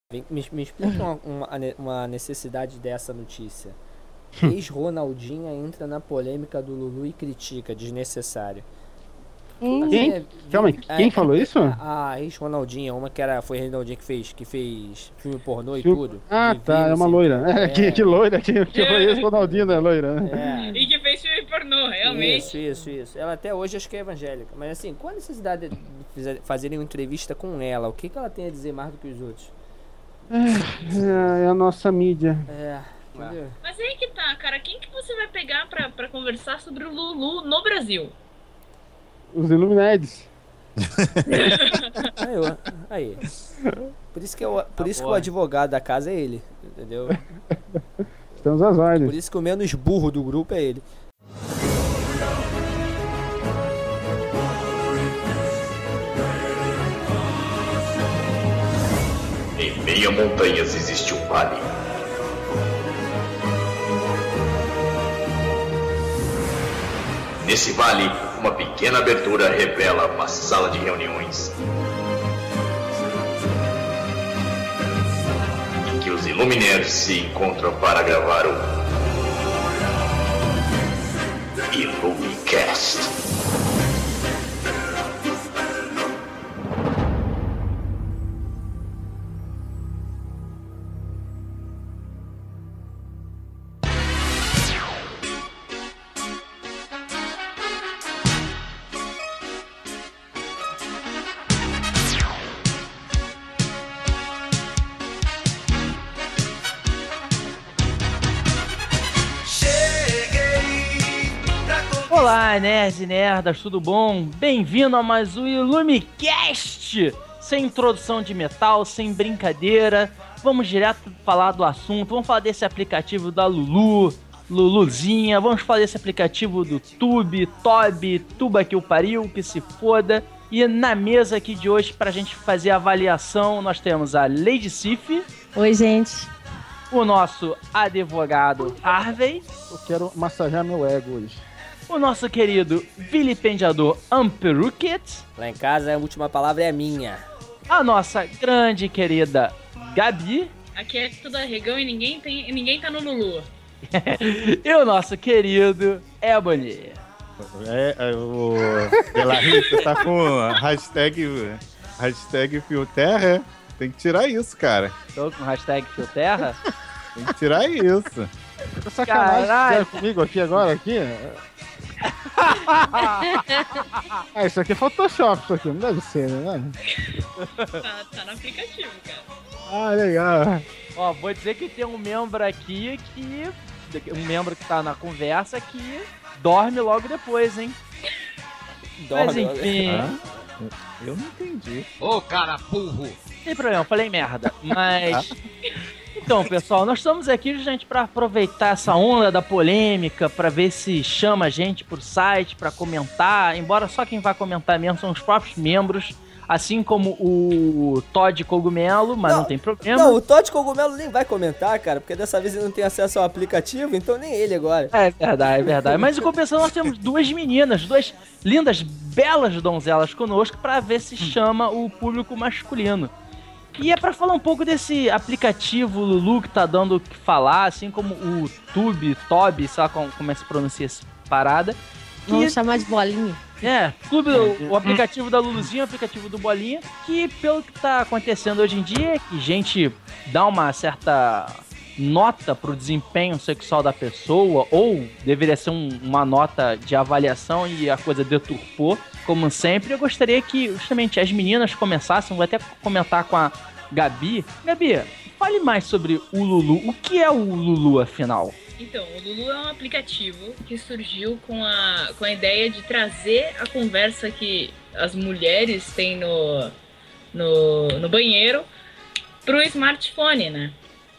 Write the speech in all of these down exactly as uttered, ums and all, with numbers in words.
Me, me explica uma, uma, uma necessidade dessa notícia. Ex-Ronaldinha entra na polêmica do Lulu e critica, desnecessário. Hum. Quem? É, Calma, quem é, falou isso? A, a ex-Ronaldinha, uma que era, foi a Ronaldinha que fez, que fez filme pornô e Filme... tudo. Ah, tá, é uma loira. É, é. Que, que loira, que, que foi ex-Ronaldinha, né, loira, né? É. E que fez filme pornô, realmente. Isso, isso, isso. Ela até hoje acho que é evangélica. Mas assim, qual a necessidade de fazerem uma entrevista com ela? O que, que ela tem a dizer mais do que os outros? É, é a nossa mídia. É, entendeu? Mas aí que tá, cara. Quem que você vai pegar pra, pra conversar sobre o Lulu no Brasil? Os Illuminati. aí, eu, aí. Por isso que, eu, por tá isso que o advogado da casa é ele, entendeu? Estamos às ordens. Por isso que o menos burro do grupo é ele. Em meio a montanhas existe um vale. Nesse vale, uma pequena abertura revela uma sala de reuniões em que os Illuminaires se encontram para gravar o Illumicast. Olá, nerds e nerdas, tudo bom? Bem-vindo a mais um Illumicast! Sem introdução de metal, sem brincadeira, vamos direto falar do assunto, vamos falar desse aplicativo da Lulu, Luluzinha, vamos falar desse aplicativo do Tube, Toby, Tuba que o pariu, que se foda. E na mesa aqui de hoje, pra gente fazer a avaliação, nós temos a Lady Sif. Oi, gente. O nosso advogado Harvey. Eu quero massagear meu ego hoje. O nosso querido vilipendiador Amperuket. Lá em casa a última palavra é minha. A nossa grande querida Gabi. Aqui é tudo arregão e ninguém, tem, ninguém tá no Lulu. E o nosso querido Ebony. É, é o Delarry, você tá com a hashtag, hashtag Fioterra, tem que tirar isso, cara. Tô com hashtag Fioterra? Tem que tirar isso. Tá sacanagem comigo aqui agora, aqui? Ah, isso aqui é Photoshop, isso aqui, não deve ser, né? Tá, tá no aplicativo, cara. Ah, legal. Ó, vou dizer que tem um membro aqui que... Um membro que tá na conversa que dorme logo depois, hein? Dorme, Mas enfim... Ah, eu não entendi. Ô, cara burro! Não tem problema, falei merda. Mas... Então, pessoal, nós estamos aqui, gente, para aproveitar essa onda da polêmica, para ver se chama a gente pro site, para comentar, embora só quem vai comentar mesmo são os próprios membros, assim como o Todd Cogumelo, mas não, não tem problema. Não, o Todd Cogumelo nem vai comentar, cara, porque dessa vez ele não tem acesso ao aplicativo, então nem ele agora. É verdade, é verdade. Mas em compensação nós temos duas meninas, duas lindas, belas donzelas conosco, para ver se chama o público masculino. E é pra falar um pouco desse aplicativo Lulu que tá dando o que falar, assim como o Tube, Toby, sei lá como, como é que se pronuncia essa parada. Que, vamos chamar de Bolinha. É, Tube, o, o aplicativo da Luluzinha, o aplicativo do Bolinha, que pelo que tá acontecendo hoje em dia, é que gente dá uma certa nota pro desempenho sexual da pessoa, ou deveria ser um, uma nota de avaliação e a coisa deturpou, como sempre. Eu gostaria que justamente as meninas começassem, vou até comentar com a Gabi. Gabi, fale mais sobre o Lulu. O que é o Lulu, afinal? Então, o Lulu é um aplicativo que surgiu com a, com a ideia de trazer a conversa que as mulheres têm no, no, no banheiro pro smartphone, né?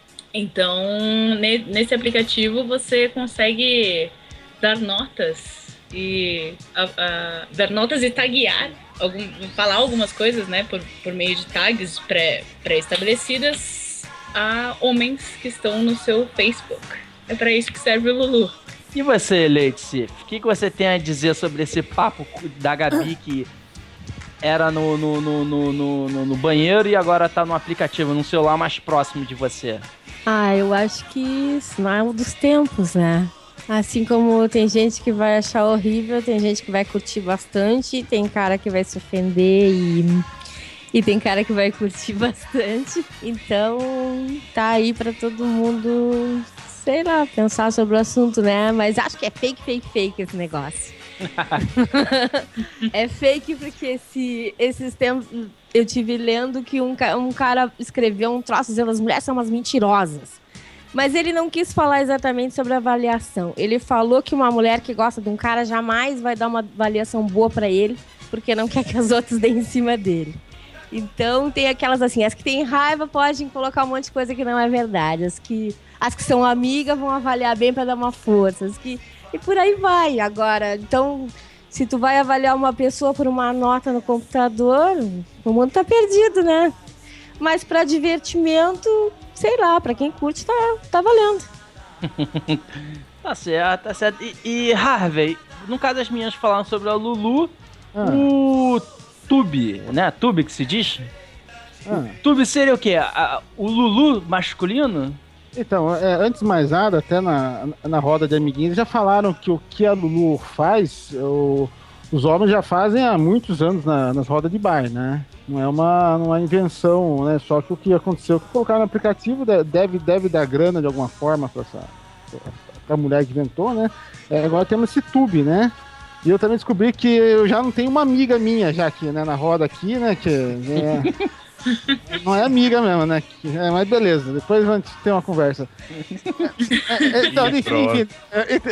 Então, ne, nesse aplicativo você consegue dar notas e a, a, dar notas e taguear, algum, falar algumas coisas, né, por, por meio de tags pré, pré-estabelecidas a homens que estão no seu Facebook. É para isso que serve o Lulu. E você, Lady Sif, o que, que você tem a dizer sobre esse papo da Gabi que era no, no, no, no, no, no banheiro e agora tá no aplicativo, num celular mais próximo de você? Ah, eu acho que sinal dos tempos, né? Assim como tem gente que vai achar horrível, tem gente que vai curtir bastante, tem cara que vai se ofender e, e tem cara que vai curtir bastante. Então, tá aí pra todo mundo, sei lá, pensar sobre o assunto, né? Mas acho que é fake, fake, fake esse negócio. É fake porque esse, esses tempos eu tive lendo que um, um cara escreveu um troço dizendo as mulheres são umas mentirosas. Mas ele não quis falar exatamente sobre a avaliação. Ele falou que uma mulher que gosta de um cara jamais vai dar uma avaliação boa pra ele, porque não quer que as outras deem em cima dele. Então tem aquelas assim, as que têm raiva podem colocar um monte de coisa que não é verdade. As que, as que são amigas vão avaliar bem pra dar uma força. As que, e por aí vai. Agora, então, se tu vai avaliar uma pessoa por uma nota no computador, o mundo tá perdido, né? Mas pra divertimento, sei lá, pra quem curte, tá, tá valendo. Tá certo, tá certo. E, e Harvey, no caso das meninas falaram sobre a Lulu, Ah. o Tube, né? Tube que se diz? Ah. Tube seria o quê? A- o Lulu masculino? Então, é, antes de mais nada, até na, na roda de amiguinhos, já falaram que o que a Lulu faz, o- os homens já fazem há muitos anos na- nas rodas de bar, né? Não é uma, não é invenção, né? Só que o que aconteceu, que colocaram no aplicativo de- deve, deve dar grana de alguma forma para essa pra mulher que inventou, né? É, agora temos esse Tube, né? E eu também descobri que eu já não tenho uma amiga minha já aqui, né? Na roda aqui, né? Que é, não é amiga mesmo, né? Que- é, mas beleza, depois a gente tem uma conversa. É, é, então, Ih, enfim, enfim. é, é,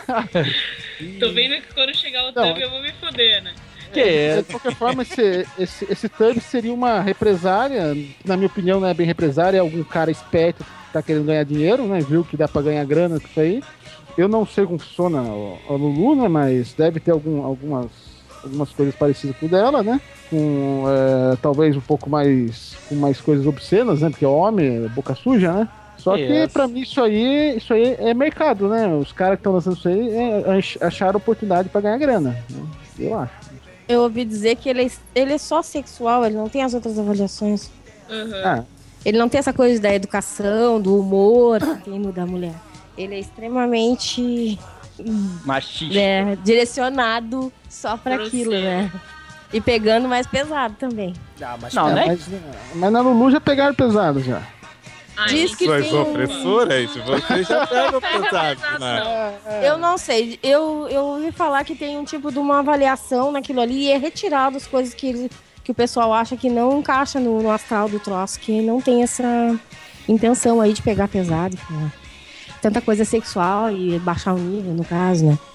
Tô vendo que quando chegar o Não. Tub eu vou me foder, né? Que É, é? de qualquer forma, esse, esse, esse Tub seria uma represária. Na minha opinião, não é bem represária, é algum cara esperto que tá querendo ganhar dinheiro, né? Viu que dá pra ganhar grana com isso aí. Eu não sei como funciona o- a Lulu, né? Mas deve ter algum, algumas, algumas coisas parecidas com o dela, né? Com é, talvez um pouco mais. Com mais coisas obscenas, né? Porque é homem, é boca suja, né? Só que Yes. pra mim isso aí, isso aí é mercado, né? Os caras que estão lançando isso aí é, ach- acharam oportunidade pra ganhar grana, né? Eu acho. Eu ouvi dizer que ele é, ele é só sexual, ele não tem as outras avaliações. Uhum. Ah, Ele não tem essa coisa da educação, do humor que tem no da mulher. Ele é extremamente Machista. né, direcionado só pra Grosseiro. aquilo, né? E pegando mais pesado também. Ah, mas Não, é, né? mas, mas na Lulu já pegaram pesado já. Ai, Diz que Suas tem um- opressoras, vocês já pegam pesado, né? Eu não sei, eu, eu ouvi falar que tem um tipo de uma avaliação naquilo ali e é retirado as coisas que, ele- que o pessoal acha que não encaixa no, no astral do troço, que não tem essa intenção aí de pegar pesado. Né? Tanta coisa sexual e baixar o nível, no caso, né?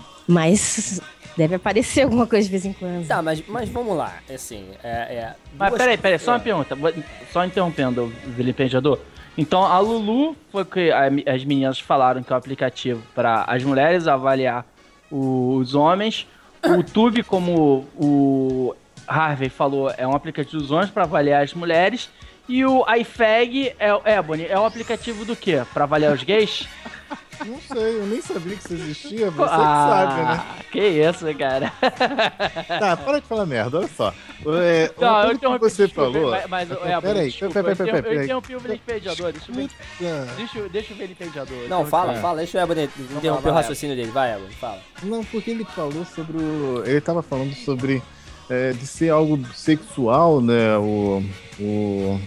Mas deve aparecer alguma coisa de vez em quando. Tá, mas, mas vamos lá, assim, é... é Mas duas- peraí, peraí, só uma é. pergunta. vou- Só interrompendo o vilipendiador. Então, a Lulu foi que a- as meninas falaram que é o aplicativo para as mulheres avaliar o- os homens. O Tube, como o Harvey falou, é um aplicativo dos homens para avaliar as mulheres. E o iFag é, é, Bonnie, é o aplicativo do quê? Para avaliar os gays? Não sei, eu nem sabia que isso existia, você ah, que sabe, né? Que isso, cara. Tá, para de falar merda, olha só. É, Não, uma eu coisa que interrompi, você desculpa, falou... Mas, mas Então, é, Bonnie, peraí, desculpa, peraí, eu peraí, interrompi- eu peraí. interrompi o vilipendiador. Deixa eu ver. Puta. Deixa, eu- deixa eu ver ele pendiador. Não, fala, É. fala, deixa o Ebony interromper vai, o raciocínio dele, vai, Ebony, fala. Não, porque ele falou sobre o... Ele tava falando sobre é, de ser algo sexual, né? O... o...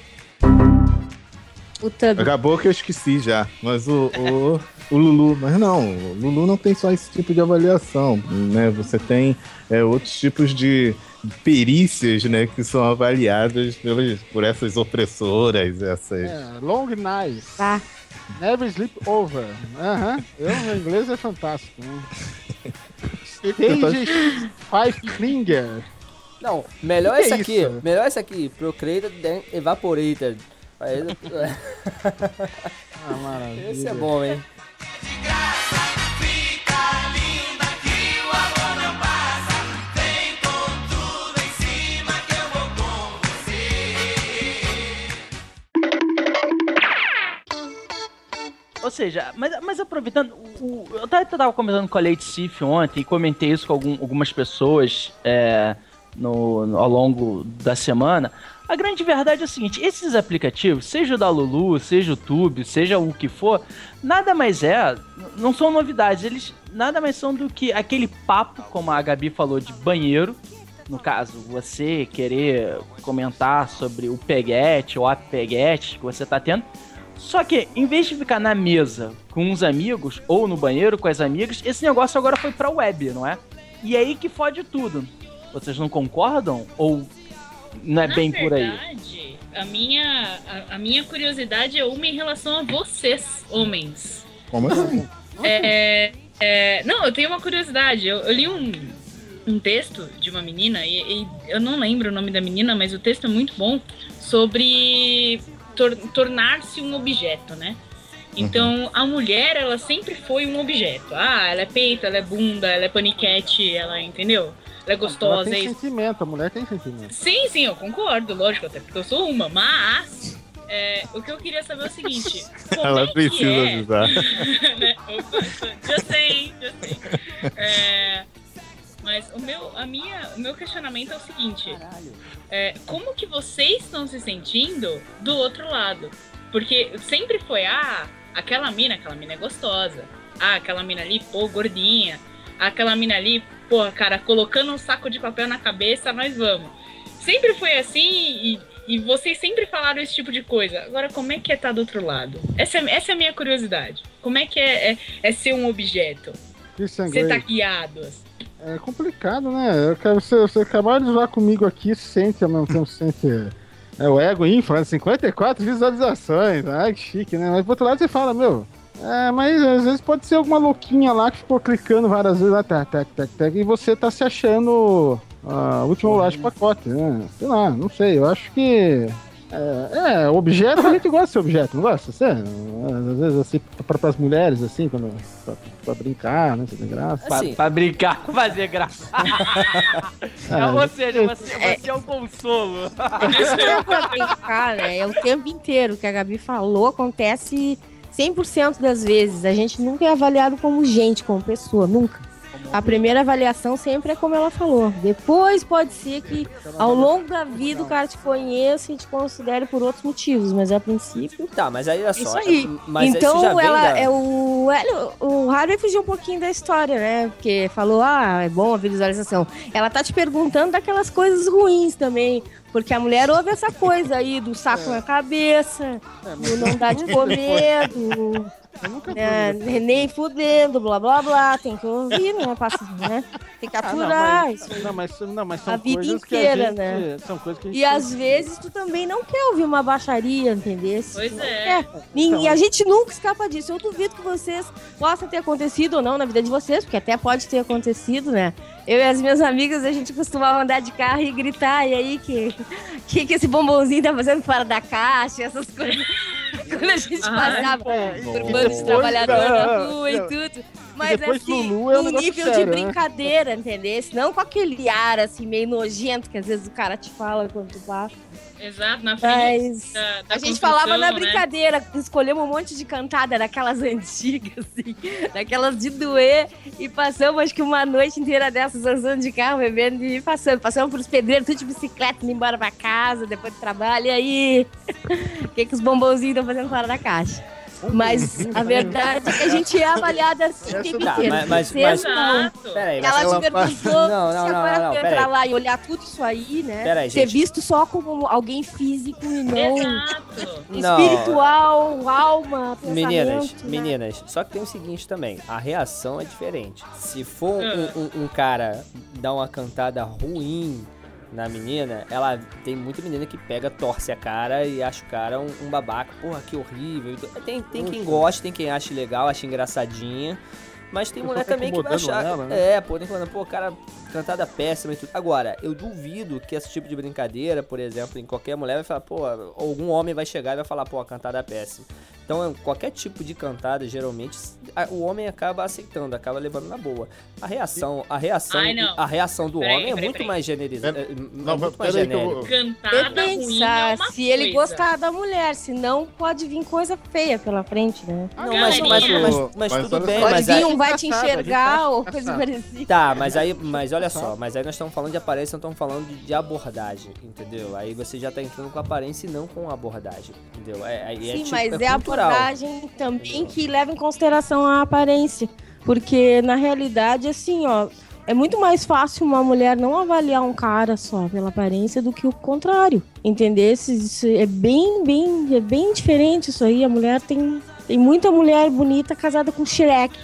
O Tub. Acabou que eu esqueci já, mas o, o, o Lulu, mas não, o Lulu não tem só esse tipo de avaliação, né? Você tem é, outros tipos de perícias, né, que são avaliadas pelas, por essas opressoras, essas... É, long nights. Tá. Never sleep over. Aham. Eu, meu inglês é fantástico. Né? Stage Five Finger. Não, melhor Que esse que é aqui, isso? melhor esse aqui, Procreated then Evaporated. Aí, Ah, maravilha. esse é bom, hein? Ou seja, mas, mas aproveitando, o, o- eu tava, eu tava conversando com a Lady Sif ontem e comentei isso com algum- algumas pessoas é, no, no, ao longo da semana. A grande verdade é o seguinte, esses aplicativos, seja o da Lulu, seja o Tube, seja o que for, nada mais é, não são novidades, eles nada mais são do que aquele papo, como a Gabi falou, de banheiro. No caso, você querer comentar sobre o peguete ou a peguete que você tá tendo. Só que, em vez de ficar na mesa com uns amigos, ou no banheiro com as amigas, esse negócio agora foi pra web, não é? E é aí que fode tudo. Vocês não concordam? Ou não é Na bem verdade, por aí? A minha, a, a minha curiosidade é uma em relação a vocês, homens. Como assim? É, é, não, eu tenho uma curiosidade. Eu, eu li um, um texto de uma menina, e, e eu não lembro o nome da menina, mas o texto é muito bom, sobre tor- tornar-se um objeto, né? Então, a mulher, ela sempre foi um objeto. Ah, ela é peito, ela é bunda, ela é paniquete, ela, entendeu? Ela é gostosa. Ela tem é isso. sentimento, a mulher tem sentimento. Sim, sim, eu concordo, lógico, até porque eu sou uma, mas é, o que eu queria saber é o seguinte, como Ela é que precisa é? avisar. Né? Já sei, já sei. É, mas o meu, a minha, o meu questionamento é o seguinte, é, como que vocês estão se sentindo do outro lado? Porque sempre foi, ah, aquela mina, aquela mina é gostosa, ah, aquela mina ali, pô, gordinha, aquela mina ali, porra, cara, colocando um saco de papel na cabeça, nós vamos. Sempre foi assim e, e vocês sempre falaram esse tipo de coisa. Agora, como é que é estar do outro lado? Essa é, essa é a minha curiosidade. Como é que é, é, é ser um objeto? Christian Ser Grey. taqueado? É complicado, né? Eu quero, você, você acabar de usar comigo aqui, sente ao mesmo tempo, sente é, o ego infla, cinquenta e quatro visualizações. Ai, que chique, né? Mas por outro lado você fala, meu... É, mas às vezes pode ser alguma louquinha lá que ficou clicando várias vezes lá, tac, tac, tac, tac, e você tá se achando a última bolacha do pacote, né? Sei lá, não sei, eu acho que... É, é objeto, a gente gosta de ser objeto, não gosta? Você, às vezes, assim, pra, pras mulheres, assim, quando, pra, pra brincar, né? Fazer graça. Pra, Assim. pra brincar, fazer graça. É, Ou seja, você, você é um consolo. Isso não é pra brincar, né? É o tempo inteiro que a Gabi falou, acontece cem por cento das vezes. A gente nunca é avaliado como gente, como pessoa, nunca. A primeira avaliação sempre é como ela falou. Depois pode ser que ao longo da vida o cara te conheça e te considere por outros motivos, mas a princípio... Tá, mas aí olha só. Isso aí. Mas isso então já vem ela da- é o Hélio- o Harvey fugiu um pouquinho da história, né? Porque falou, ah, é bom a visualização. Ela tá te perguntando daquelas coisas ruins também, porque a mulher ouve essa coisa aí do saco na cabeça, do não dar de comer, do Eu nunca é, nem fudendo, blá blá blá, tem que ouvir, né? Passa, né? Tem que Ah, não, aturar mas, isso aí. não, mas, não, mas são A vida coisas inteira, que a gente, né? São coisas que a gente E às vezes tu também não quer ouvir uma baixaria, entendeu? Pois Não é. quer. E a gente nunca escapa disso. Eu duvido que vocês possam ter acontecido ou não na vida de vocês, porque até pode ter acontecido, né? Eu e as minhas amigas, a gente costumava andar de carro e gritar, e aí que, que, que esse bombonzinho tá fazendo fora da caixa, essas coisas. Quando a gente Ai, passava por bom. bando de trabalhador na Não, rua e não. tudo. Mas depois assim, Lulu é um no negócio nível sério, de né? brincadeira, entendeu? Não com aquele ar assim, meio nojento que às vezes o cara te fala quando tu passa. Exato, na frente Mas da, da a gente construção, falava na né? brincadeira, escolhemos um monte de cantada daquelas antigas, assim, daquelas de doer, e passamos acho que uma noite inteira dessas andando de carro, bebendo e passando. Passamos pros pedreiros, tudo de bicicleta, indo embora pra casa, depois do trabalho, e aí? O que, que os bombonzinhos estão fazendo fora da caixa? Mas a verdade é que a gente é avaliada assim o tempo Tá, inteiro. mas- mas- Vocês mas- não. Exato. Peraí, mas Ela te ela perguntou Não, não, se não, agora não, não, tu peraí. entrar lá e olhar tudo isso aí, né? Peraí, ser gente. visto só como alguém físico e não Exato. Não. espiritual, alma, pensamento. Meninas, né? meninas, só que tem o seguinte também, a reação é diferente. Se for Ah. um, um- um cara dar uma cantada ruim na menina, ela tem muita menina que pega, torce a cara e acha o cara um, um babaca, porra, que horrível. Tem, tem quem gosta, tem quem acha legal, acha engraçadinha. Mas tem Eu mulher só fico também que vai incomodando achar. ela, né? É, pô, tem que falar, pô, cara, cantada péssima e tudo. Agora, eu duvido que esse tipo de brincadeira, por exemplo, em qualquer mulher vai falar, pô, algum homem vai chegar e vai falar, pô, a cantada é péssima. Então, qualquer tipo de cantada, geralmente, a- o homem acaba aceitando, acaba levando na boa. A reação, a reação, Ai, não. a reação do Peraí, homem é peraí, muito peraí. mais generalizada, Pera- é, Não, muito mais peraí que eu genérico. vou- Cantada Depende, ruim sa- é uma se ele coisa. gostar da mulher, senão pode vir coisa feia pela frente, né? Não, mas, mas, Galerinha. mas, mas Mas tudo olha bem, só, Pode mas vir aí... um vai te engraçado, a gente enxergar acha ou coisa engraçado. parecida. Tá, mas aí, mas olha olha só, mas aí nós estamos falando de aparência, não estamos falando de, de abordagem, entendeu? Aí você já tá entrando com aparência e não com abordagem, entendeu? É, é, Sim, é tipo, mas é é a cultural. abordagem também que leva em consideração a aparência. Porque, na realidade, assim, ó, é muito mais fácil uma mulher não avaliar um cara só pela aparência do que o contrário, entendeu? Isso é bem, bem, é bem diferente isso aí. A mulher tem... Tem muita mulher bonita casada com Shrek,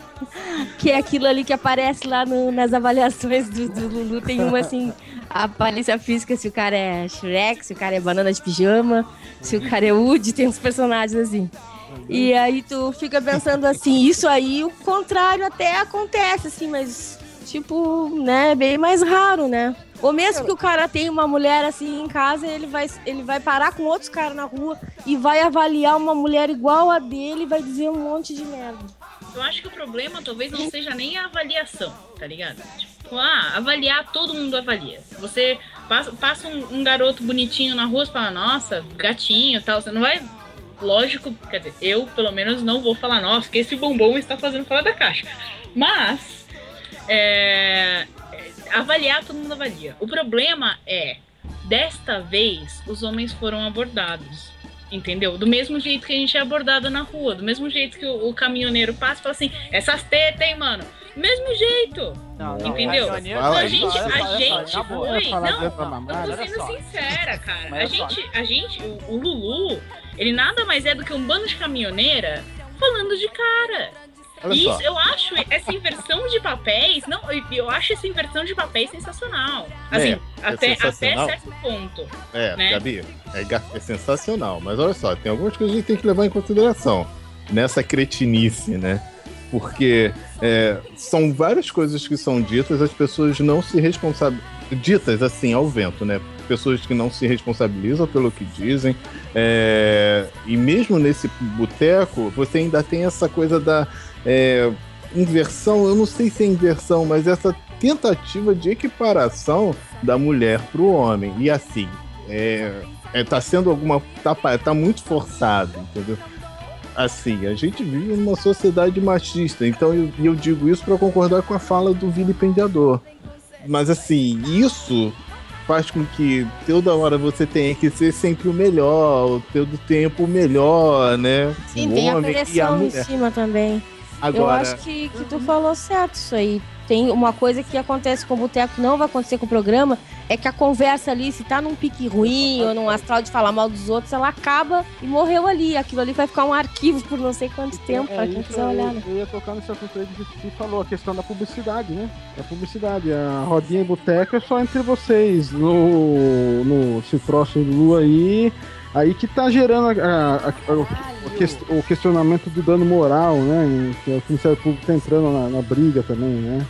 que é aquilo ali que aparece lá no, nas avaliações do, do Lulu. Tem uma assim, a aparência física, se o cara é Shrek, se o cara é banana de pijama, se o cara é Woody, tem uns personagens assim. E aí tu fica pensando assim, isso aí, o contrário até acontece, assim, mas tipo, né, bem mais raro, né? Ou mesmo que o cara tenha uma mulher assim em casa, ele vai, ele vai parar com outros caras na rua e vai avaliar uma mulher igual a dele e vai dizer um monte de merda. Eu acho que o problema talvez não seja nem a avaliação, tá ligado? Tipo, ah, avaliar, todo mundo avalia. Você passa, passa um, um garoto bonitinho na rua e fala, nossa, gatinho e tal, você não vai... Lógico, quer dizer, eu pelo menos não vou falar, nossa, que esse bombom está fazendo fora da caixa. Mas... É... avaliar, todo mundo avalia. O problema é, desta vez, os homens foram abordados, entendeu? Do mesmo jeito que a gente é abordado na rua, do mesmo jeito que o, o caminhoneiro passa e fala assim, essas tetas, hein, mano? Do mesmo jeito, Não, entendeu? não, Então, fala a aí, gente, olha só, a olha só, gente na boa. foi... Falar Não, dentro da eu mamada. tô sendo Olha só. sincera, cara. Olha A só. gente, a gente o, o Lulu, ele nada mais é do que um bando de caminhoneira falando de cara. Olha E só. isso, eu acho essa inversão de papéis, não, eu- eu acho essa inversão de papéis sensacional. Assim, É, é até, até sensacional. certo ponto. É, né? Gabi, é, ga- é sensacional. Mas olha só, tem algumas coisas que a gente tem que levar em consideração nessa cretinice, né? Porque é, são várias coisas que são ditas, as pessoas não se responsabilizam. Ditas assim ao vento, né? Pessoas que não se responsabilizam pelo que dizem. É, e mesmo nesse boteco, você ainda tem essa coisa da é, inversão. Eu não sei se é inversão, mas essa tentativa de equiparação da mulher para o homem. E assim, é, é, tá sendo alguma. Tá, tá muito forçado, entendeu? Assim, a gente vive numa sociedade machista, então eu, eu digo isso para concordar com a fala do vilipendiador. Mas assim, isso faz com que toda hora você tenha que ser sempre o melhor, o todo tempo o melhor, né? Sim, O tem a homem e a pressão em mulher. cima também. Eu Agora, acho que, que tu falou certo isso aí. Tem uma coisa que acontece com o boteco, que não vai acontecer com o programa, é que a conversa ali, se tá num pique ruim ou num astral de falar mal dos outros, ela acaba e morreu ali. Aquilo ali vai ficar um arquivo por não sei quanto tempo, É pra quem isso, quiser eu, olhar, né? eu ia tocar nesse assunto aí que você falou, a questão da publicidade, né? A publicidade, a rodinha e boteca é só entre vocês, no, no esse próximo Lulu aí, aí que tá gerando a, a- a- o, o ques- o questionamento do dano moral, né? Que o Ministério Público tá entrando na, na briga também, né?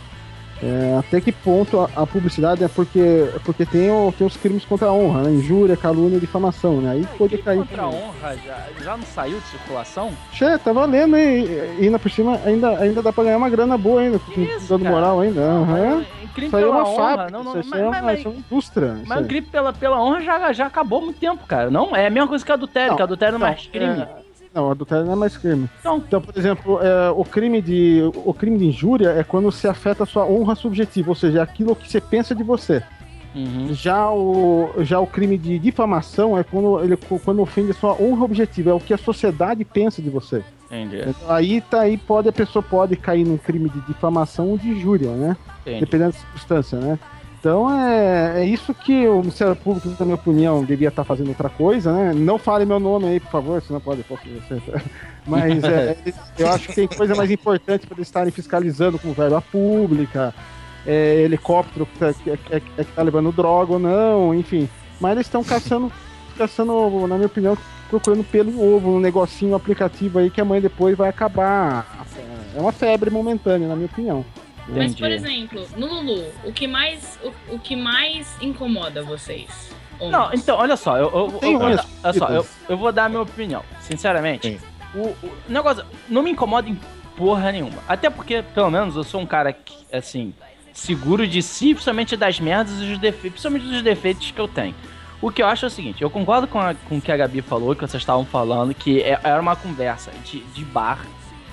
É, até que ponto a, a publicidade é porque, é porque tem, o- tem os crimes contra a honra, né? Injúria, calúnia e difamação, né? Aí pode cair. Contra a também. honra já, já não saiu de circulação? Che, tá valendo, hein? E ainda por cima, ainda, ainda dá pra ganhar uma grana boa ainda, com Isso, dando cara. moral ainda. Aham. Mas, crime Isso aí é pela uma honra. fábrica, Não, não, isso, mas, aí é mas, uma, mas, isso é uma indústria. isso mas aí. o crime pela, pela honra já, já acabou há muito tempo, cara. Não, é a mesma coisa que adultério, Não, que adultério não é mais Não, crime. é, não, adultério não é mais crime. Então, Então, por exemplo, é, o, crime de, o crime de injúria é quando se afeta a sua honra subjetiva, ou seja, é aquilo que você pensa de você. uhum. Já o, já o crime de difamação é quando, ele, quando ofende a sua honra objetiva, é o que a sociedade pensa de você. Entendi, Então, aí, tá, aí pode, a pessoa pode cair num crime de difamação ou de injúria, né? entendi. Dependendo da circunstância, né? Então é, é isso que o Ministério Público, na minha opinião, devia estar fazendo outra coisa, né? Não fale meu nome aí, por favor, senão pode posso você. Mas é, eu acho que tem coisa mais importante para eles estarem fiscalizando, como verba pública, é, helicóptero que, tá- que, que, que tá levando droga ou não, enfim. Mas eles estão caçando, caçando, na minha opinião, procurando pelo em ovo, um negocinho, um aplicativo aí que amanhã depois vai acabar. É uma febre momentânea, na minha opinião. Mas, Entendi. por exemplo, no Lulu, o que mais, o, o que mais incomoda vocês? Não, homens? então, olha só, eu, eu, Tem eu, unhas olha, olha só, eu, compridas. eu vou dar a minha opinião, sinceramente. Sim. O, o negócio não me incomoda em porra nenhuma. Até porque, pelo menos, eu sou um cara que, assim, seguro de si, principalmente das merdas e dos defeitos, principalmente dos defeitos que eu tenho. O que eu acho é o seguinte, eu concordo com, a- com o que a Gabi falou, que vocês estavam falando, que é- era uma conversa de, de bar,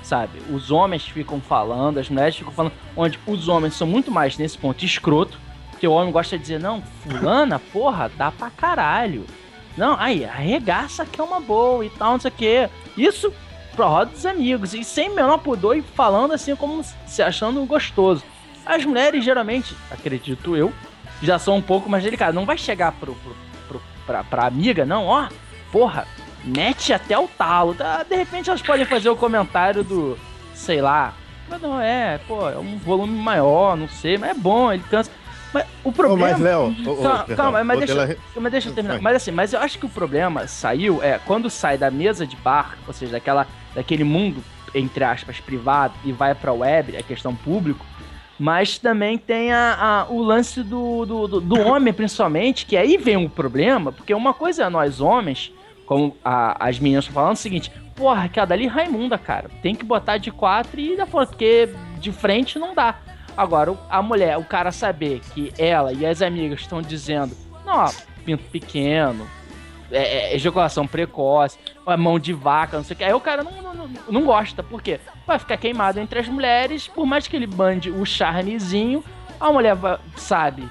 sabe? Os homens ficam falando, as mulheres ficam falando, onde os homens são muito mais, nesse ponto, escroto, que o homem gosta de dizer, não, fulana, porra, dá pra caralho. Não, aí, arregaça que é uma boa e tal, não sei o quê. Isso pra roda dos amigos, e sem menor pudor, e falando assim, como se achando gostoso. As mulheres, geralmente, acredito eu, já são um pouco mais delicadas. Não vai chegar pro, pro, pro, pra, pra amiga, não, ó, porra, mete até o talo. De repente elas podem fazer o comentário do, sei lá, mas não, é, pô, é um volume maior, não sei, mas é bom, ele cansa. Mas o problema... Oh, mas, Léo... Oh, calma, oh, calma mas, deixa, dela... mas deixa eu terminar. Mas assim, mas eu acho que o problema saiu, é, quando sai da mesa de bar, ou seja, daquela, daquele mundo, entre aspas, privado, e vai pra web, a questão público, mas também tem a, a, o lance do, do, do, do homem, principalmente, que aí vem um problema, porque uma coisa é nós homens, como a, as meninas estão falando, é o seguinte, porra, aquela dali Raimunda, cara, tem que botar de quatro e dar fora, porque de frente não dá. Agora, a mulher, o cara saber que ela e as amigas estão dizendo, não, ó, pinto pequeno, é, é, ejaculação precoce, mão de vaca, não sei o que, aí o cara não, não, não gosta, por quê? Vai ficar queimado entre as mulheres, por mais que ele bande o charmezinho, a mulher vai, sabe,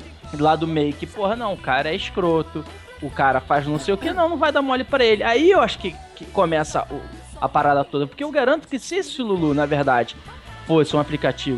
lá do meio que, porra, não, o cara é escroto, o cara faz não sei o que, não, não vai dar mole pra ele. Aí eu acho que, que começa o, a parada toda, porque eu garanto que se esse Lulu, na verdade, fosse um aplicativo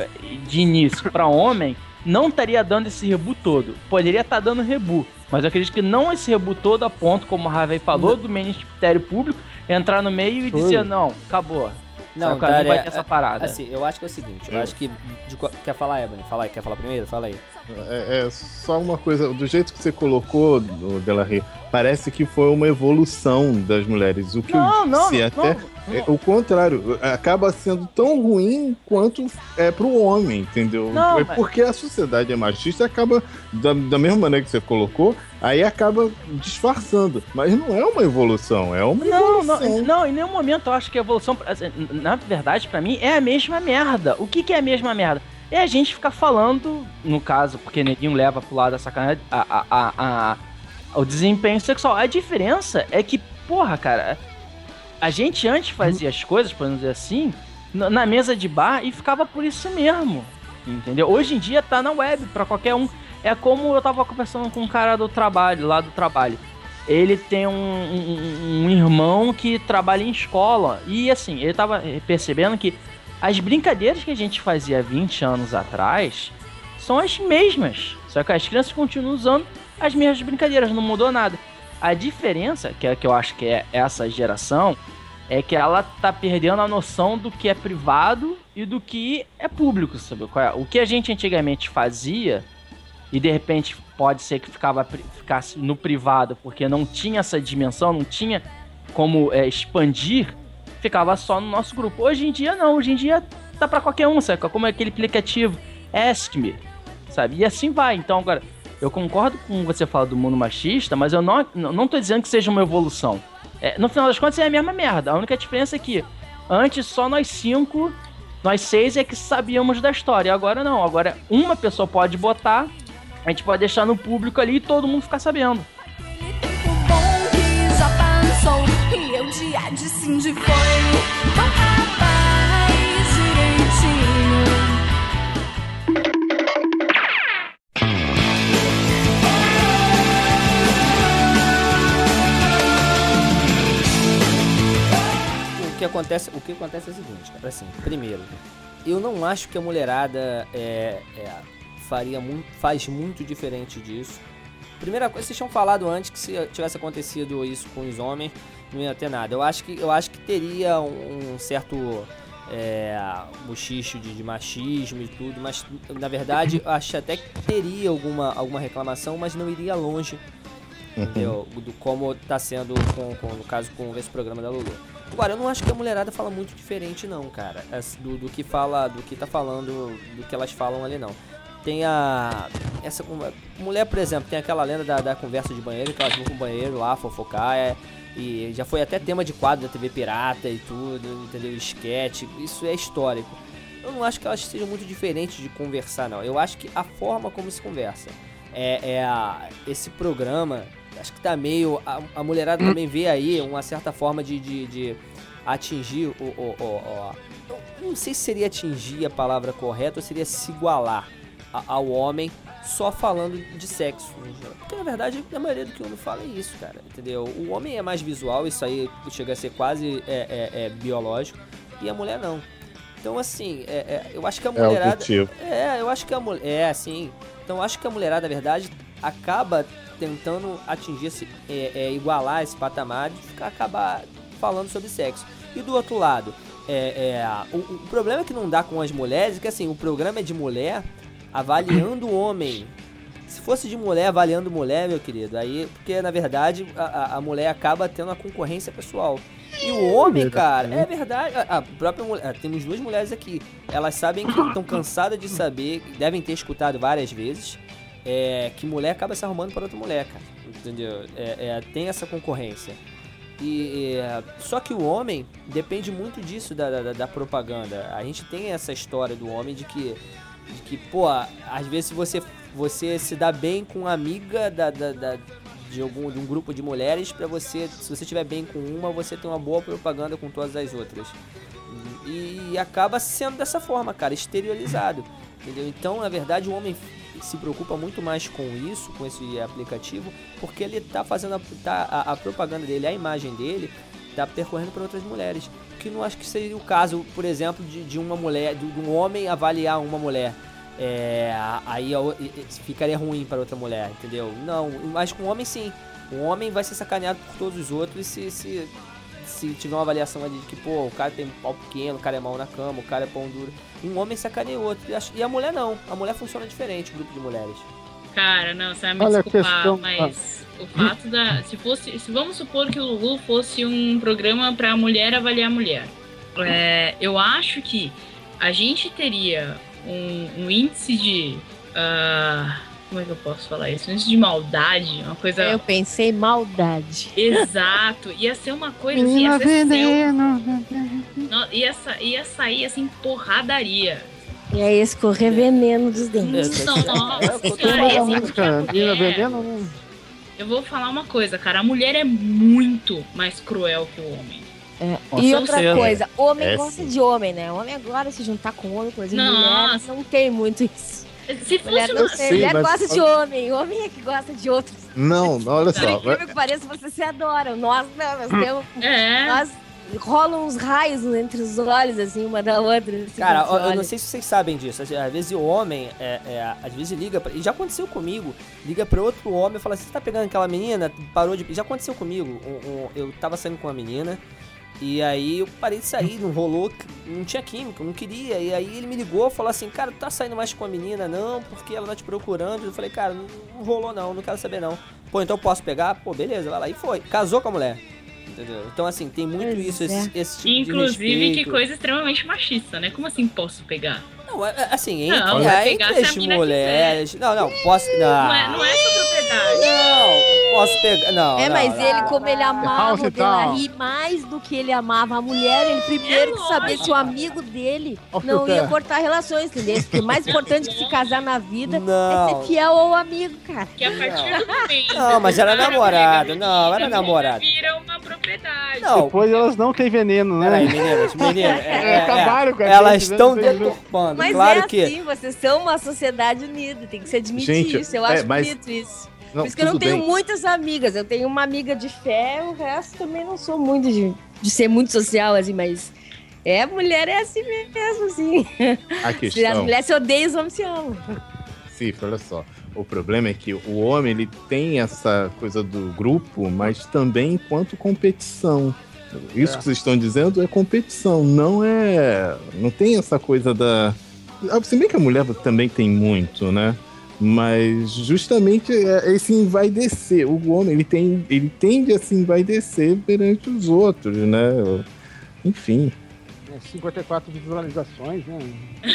de início pra homem, não estaria dando esse rebu todo. Poderia estar dando rebu, mas eu acredito que não esse rebu todo a ponto, como o Harvey falou, do Ministério Público entrar no meio e dizer, não, acabou. Não, cara, cara, não vai é, ter essa parada. Assim, eu acho que é o seguinte, eu, eu acho que... De, quer falar, Ebony? Fala aí, quer falar primeiro? Fala aí. É, é só uma coisa, do jeito que você colocou, Delarry, parece que foi uma evolução das mulheres. O que não, eu não, disse não, até não, é o contrário, acaba sendo tão ruim quanto é pro homem, entendeu? Não, é mas... porque a sociedade é machista, acaba, da, da mesma maneira que você colocou, aí acaba disfarçando. Mas não é uma evolução, é uma não, evolução. Não, não, em nenhum momento eu acho que a evolução, na verdade, pra mim, é a mesma merda. O que que é a mesma merda? É a gente ficar falando, no caso, porque neguinho leva pro lado da sacanagem, a, a, a, a, o desempenho sexual. A diferença é que, porra, cara, a gente antes fazia as coisas, podemos dizer assim, na mesa de bar e ficava por isso mesmo, entendeu? Hoje em dia tá na web pra qualquer um. É como eu tava conversando com um cara do trabalho, lá do trabalho. Ele tem um, um, um irmão que trabalha em escola e, assim, ele tava percebendo que as brincadeiras que a gente fazia há vinte anos atrás são as mesmas. Só que as crianças continuam usando as mesmas brincadeiras, não mudou nada. A diferença, que é que eu acho que é essa geração, é que ela tá perdendo a noção do que é privado e do que é público, sabe? O que a gente antigamente fazia, e de repente pode ser que ficava, ficasse no privado porque não tinha essa dimensão, não tinha como é, expandir, ficava só no nosso grupo. Hoje em dia não, hoje em dia tá pra qualquer um, sabe? Como é aquele aplicativo Ask Me, sabe? E assim vai. Então agora, eu concordo com você falar do mundo machista, mas eu não, não tô dizendo que seja uma evolução. É, no final das contas é a mesma merda. A única diferença é que antes só nós cinco, nós seis é que sabíamos da história. Agora não, agora uma pessoa pode botar, a gente pode deixar no público ali e todo mundo ficar sabendo. O bom que já passou e eu dia de sim de foi tão capaz direitinho. O que acontece, o que acontece é o seguinte, cara, assim, primeiro, eu não acho que a mulherada é, é, faria muito, faz muito diferente disso. Primeira coisa, vocês tinham falado antes que se tivesse acontecido isso com os homens, não ia ter nada. Eu acho que, eu acho que teria um, um certo é, bochicho de, de machismo e tudo, mas na verdade eu acho até que teria alguma, alguma reclamação, mas não iria longe, entendeu? Do como tá sendo, com, com, no caso, com esse programa da Lulu. Agora, eu não acho que a mulherada fala muito diferente não, cara, do, do que fala, do que tá falando, do que elas falam ali não. Tem a... essa mulher, por exemplo, tem aquela lenda da, da conversa de banheiro, que elas vão pro banheiro lá fofocar, é, e já foi até tema de quadro da T V Pirata e tudo, entendeu? Esquete, isso é histórico. Eu não acho que elas sejam muito diferentes de conversar, não. Eu acho que a forma como se conversa é, é a, esse programa, acho que tá meio... A, a mulherada também vê aí uma certa forma de, de, de, atingir o, o, o, o... Eu não sei se seria atingir a palavra correta ou seria se igualar a, ao homem só falando de sexo. Porque na verdade a maioria do que o homem fala é isso, cara, entendeu? O homem é mais visual, isso aí chega a ser quase é, é, é biológico, e a mulher não. Então assim, é, é, eu acho que a mulherada... É, eu acho que a mulher... É, assim... Então eu acho que a mulherada, na verdade, acaba tentando atingir esse... É, é, igualar esse patamar de ficar, acabar falando sobre sexo. E do outro lado, é, é, o, o problema é que não dá com as mulheres, é que assim, o programa é de mulher avaliando o homem. Se fosse de mulher avaliando mulher, meu querido, aí... Porque, na verdade, a, a mulher acaba tendo a concorrência pessoal. E o homem, cara, é verdade. A, a própria mulher... Temos duas mulheres aqui. Elas sabem que estão cansadas de saber, devem ter escutado várias vezes, é, que mulher acaba se arrumando para outra mulher, cara. Entendeu? É, é, tem essa concorrência. E, é, só que o homem depende muito disso, da, da, da propaganda. A gente tem essa história do homem de que... De que, pô, às vezes você, você se dá bem com uma amiga da, da, da, de, algum, de um grupo de mulheres, pra você, se você estiver bem com uma, você tem uma boa propaganda com todas as outras. E, e acaba sendo dessa forma, cara, exteriorizado, entendeu? Então, na verdade, o homem se preocupa muito mais com isso, com esse aplicativo, porque ele tá fazendo a, tá, a, a propaganda dele, a imagem dele, tá percorrendo para outras mulheres. Que não acho que seria o caso, por exemplo, de, de uma mulher, de, de um homem avaliar uma mulher. É, aí ficaria ruim para outra mulher, entendeu? Não, mas com o homem sim. O homem vai ser sacaneado por todos os outros se, se, se tiver uma avaliação ali de que, pô, o cara tem um pau pequeno, o cara é mal na cama, o cara é pão duro. Um homem sacaneia o outro. E a mulher não. A mulher funciona diferente, o grupo de mulheres. Cara, não, você vai me Olha a desculpar, questão- mas o fato da... Se fosse, se vamos supor que o Lulu fosse um programa pra mulher avaliar a mulher. É, eu acho que a gente teria um, um índice de... ah, como é que eu posso falar isso? Um índice de maldade, uma coisa... Eu pensei maldade. Exato, ia ser uma coisa assim, ia ser seu... Não, ia, sa- ia sair assim, porradaria. E aí escorrer veneno dos dentes. Nossa, Tem cara, uma esse música, Menina mulher- Veneno, né? Eu vou falar uma coisa, cara. A mulher é muito mais cruel que o homem. É. Com E outra certeza. coisa, homem É, gosta sim. de homem, né? Homem agora se juntar com homem, coisa de mulher, Nossa. não tem muito isso. Se Mulher, fosse não uma... tem. Sim, Mulher mas- gosta de homem, homem é que gosta de outros. Não, olha Por só. incrível que pareça, vocês se adoram. Nós não, nós temos. É. Nós rolam uns raios entre os olhos, assim, uma da outra. Assim, Cara, quando eu, se eu não olha. sei se vocês sabem disso. Às às vezes o homem, é, é, às vezes liga pra, e já aconteceu comigo, liga pra outro homem e fala assim, você tá pegando aquela menina? Parou de... Já aconteceu comigo. Um- um- eu tava saindo com uma menina, e aí eu parei de sair, não rolou, não tinha química, eu não queria. E aí ele me ligou e falou assim, cara, tu tá saindo mais com a menina? Não, porque ela tá te procurando. Eu falei, cara, não, não rolou não, não quero saber não. Pô, então eu posso pegar? Pô, beleza, vai lá. E foi. Casou com a mulher. Entendeu? Então, assim, tem muito Pois isso, é. esse, esse tipo Inclusive, de que respeito. coisa extremamente machista, né? Como assim posso pegar? Não, é- é assim, entre, Não, é, vai entre pegar se a as mina mulheres... Não, não, posso... Não, Não é, não é sua propriedade. Não, posso pegar... Não, É, não, mas não. ele, como ele amava House o e tal. Delari mais do que ele amava a mulher, ele primeiro É que saber lógico. se o amigo dele Ó, não Filter. ia cortar relações, entendeu? Porque o mais importante que se casar na vida é Não. ser fiel ao amigo, cara. Que a partir do momento... Não, mas era que o cara namorado, pega a não, menina, era a menina namorado. vira uma propriedade. Não, Depois elas não têm veneno, né? peraí, meninas, meninas... É, É, é, acabaram com a Elas gente, né? estão Não tem- deturpando, Mas claro é que... assim, vocês são uma sociedade unida, tem que se admitir Gente, isso. Eu é, acho mas- bonito isso. Não, Por isso que eu não tudo tenho bem. muitas amigas. Eu tenho uma amiga de fé, o resto também não sou muito de, de ser muito social, assim, mas. É, mulher é assim mesmo, assim. A As questão, mulheres se odeiam, os homens se amam. Cifra, olha só. O problema é que o homem ele tem essa coisa do grupo, mas também enquanto competição. Isso É. que vocês estão dizendo é competição, não é. Não tem essa coisa da. Ah, se bem que a mulher também tem muito, né? Mas justamente é esse envaidecer. O homem ele, tem, ele tende a se envaidecer perante os outros, né? Enfim. É, cinquenta e quatro visualizações, né?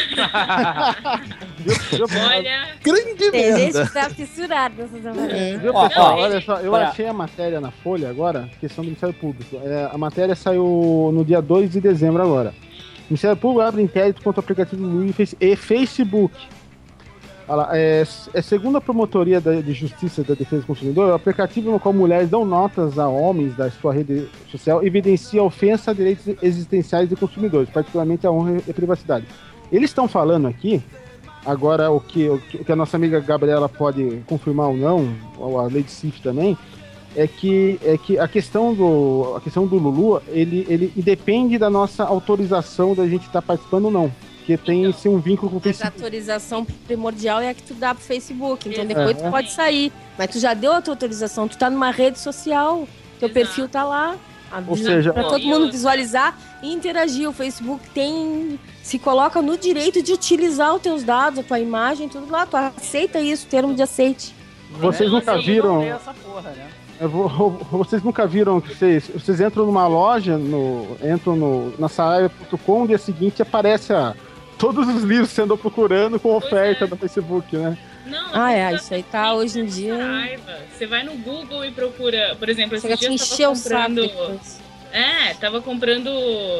Viu- viu- Olha, Grande Tem gente merda! que tá fissurado nessas avaliações. Viu, Ó, pessoal? ó, Olha só, eu pra- achei a matéria na Folha agora, questão do Ministério Público. É, a matéria saiu no dia dois de dezembro agora. O Ministério Público abre inquérito contra o aplicativo Lulu e Face- e Facebook. Olha lá, é, é, segundo a Promotoria da, de Justiça da Defesa do Consumidor, o aplicativo no qual mulheres dão notas a homens da sua rede social evidencia ofensa a direitos existenciais de consumidores, particularmente a honra e a privacidade. Eles estão falando aqui, agora o que, o que a nossa amiga Gabriela pode confirmar ou não, ou a Lady Sif também, é que, é que a questão do, a questão do Lulu, ele, ele depende da nossa autorização da gente estar tá participando ou não. Porque tem então, esse um vínculo com o Facebook. A autorização primordial é a que tu dá pro Facebook. Então É. depois É. tu pode sair. Mas tu já deu a tua autorização, tu tá numa rede social, teu Exato. perfil tá lá. Ou seja, Pra todo mundo visualizar e interagir. O Facebook tem. Se coloca no direito de utilizar os teus dados, a tua imagem, tudo lá. Tu aceita isso, termo de aceite. vocês nunca Assim, viram. não tem essa porra, né? Eu vou- vocês nunca viram que vocês, vocês entram numa loja, no, entram no, na saraiva ponto com, no dia seguinte aparece a, todos os livros que você andou procurando com oferta é. no Facebook, né? Não, Ah, é, não isso aí tá hoje em tem dia. raiva. Você vai no Google e procura, por exemplo, Chega a esses te dias eu encher tava o saco comprando. depois. É, tava comprando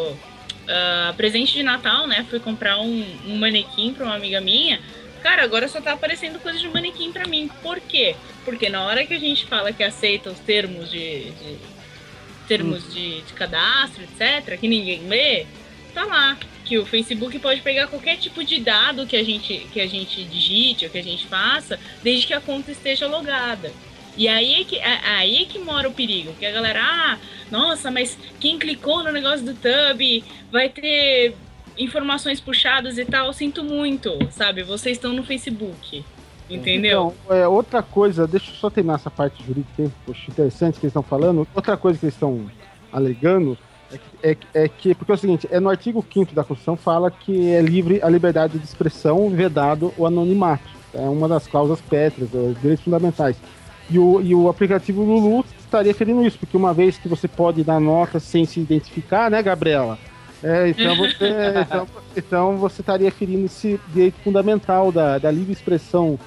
ah, presente de Natal, né? Fui comprar um, um manequim pra uma amiga minha. Cara, agora só tá aparecendo coisa de manequim pra mim. Por quê? Porque na hora que a gente fala que aceita os termos de, de termos Hum. de, de cadastro, etcétera, que ninguém lê, tá lá que o Facebook pode pegar qualquer tipo de dado que a gente que a gente digite ou que a gente faça, desde que a conta esteja logada. E aí é que, é- aí é que mora o perigo, que a galera, ah, nossa, mas quem clicou no negócio do Tub vai ter informações puxadas e tal, sinto muito, sabe? Vocês estão no Facebook, entendeu? Então, é, outra coisa, deixa eu só terminar essa parte jurídica, hein? Poxa, interessante que eles estão falando. Outra coisa que eles estão alegando é que, é, que- é que, porque é o seguinte, é no artigo quinto da Constituição fala que é livre a liberdade de expressão, vedado o anonimato. É uma das causas pétreas, dos direitos fundamentais. E o, e o aplicativo Lulu estaria ferindo isso, porque uma vez que você pode dar nota sem se identificar, né, Gabriela? É, então, você, então, então você estaria ferindo esse direito fundamental da, da livre expressão,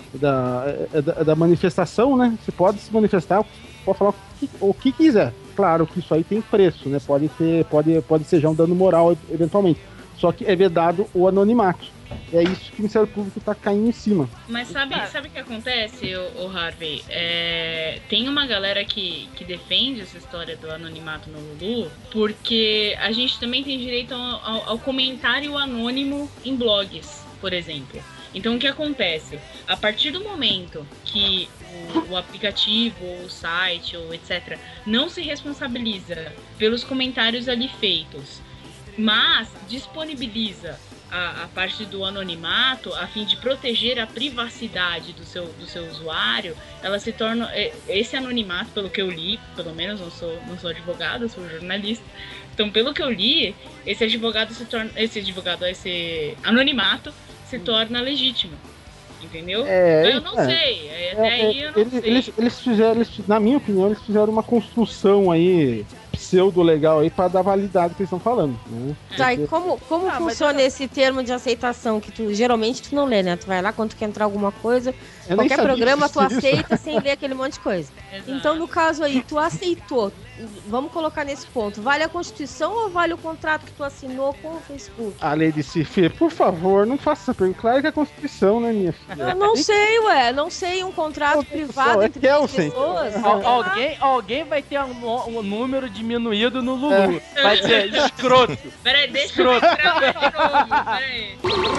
da, da, da manifestação, né? Você pode se manifestar, pode falar o que, o que quiser. Claro que isso aí tem preço, né? Pode ter, pode, pode ser já um dano moral, eventualmente. Só que é vedado o anonimato. É isso que o Ministério Público está caindo em cima. Mas sabe, sabe o que acontece, o, Harvey? É, tem uma galera que, que defende essa história do anonimato no Lulu, porque a gente também tem direito ao, ao- ao comentário anônimo em blogs, por exemplo. Então o que acontece? A partir do momento que o, o aplicativo, ou o site, ou etcétera, não se responsabiliza pelos comentários ali feitos, mas disponibiliza a, a parte do anonimato a fim de proteger a privacidade do seu, do seu usuário, ela se torna, é, esse anonimato, pelo que eu li, pelo menos não sou, não sou advogado, sou jornalista, então pelo que eu li, esse advogado se torna, esse advogado, esse anonimato se torna legítimo, entendeu? É, eu não é. sei, é, até É, aí eu não eles, sei. eles, eles fizeram, eles, na minha opinião, eles fizeram uma construção aí pseudo-legal aí para dar validade ao que eles estão falando. Né? Tá, e Porque- como, como Ah, mas funciona eu- esse termo de aceitação que tu geralmente tu não lê, né? Tu vai lá quando tu quer entrar alguma coisa, eu nem qualquer sabia programa que tu existia isso. aceita sem ler aquele monte de coisa. Exato. Então, no caso aí, tu aceitou. Vamos colocar nesse ponto. Vale a Constituição ou vale o contrato que tu assinou com o Facebook? A lei de Cifê, por favor, não faça essa pergunta. Claro que é a Constituição, né, minha filha? Eu não sei, ué. Não sei um contrato Constituição, privado é entre duas Kelsen. pessoas. Al- alguém, alguém vai ter um, nu- um número diminuído no Lulu. É. Vai dizer escroto. Peraí, deixa eu gravar de novo, peraí.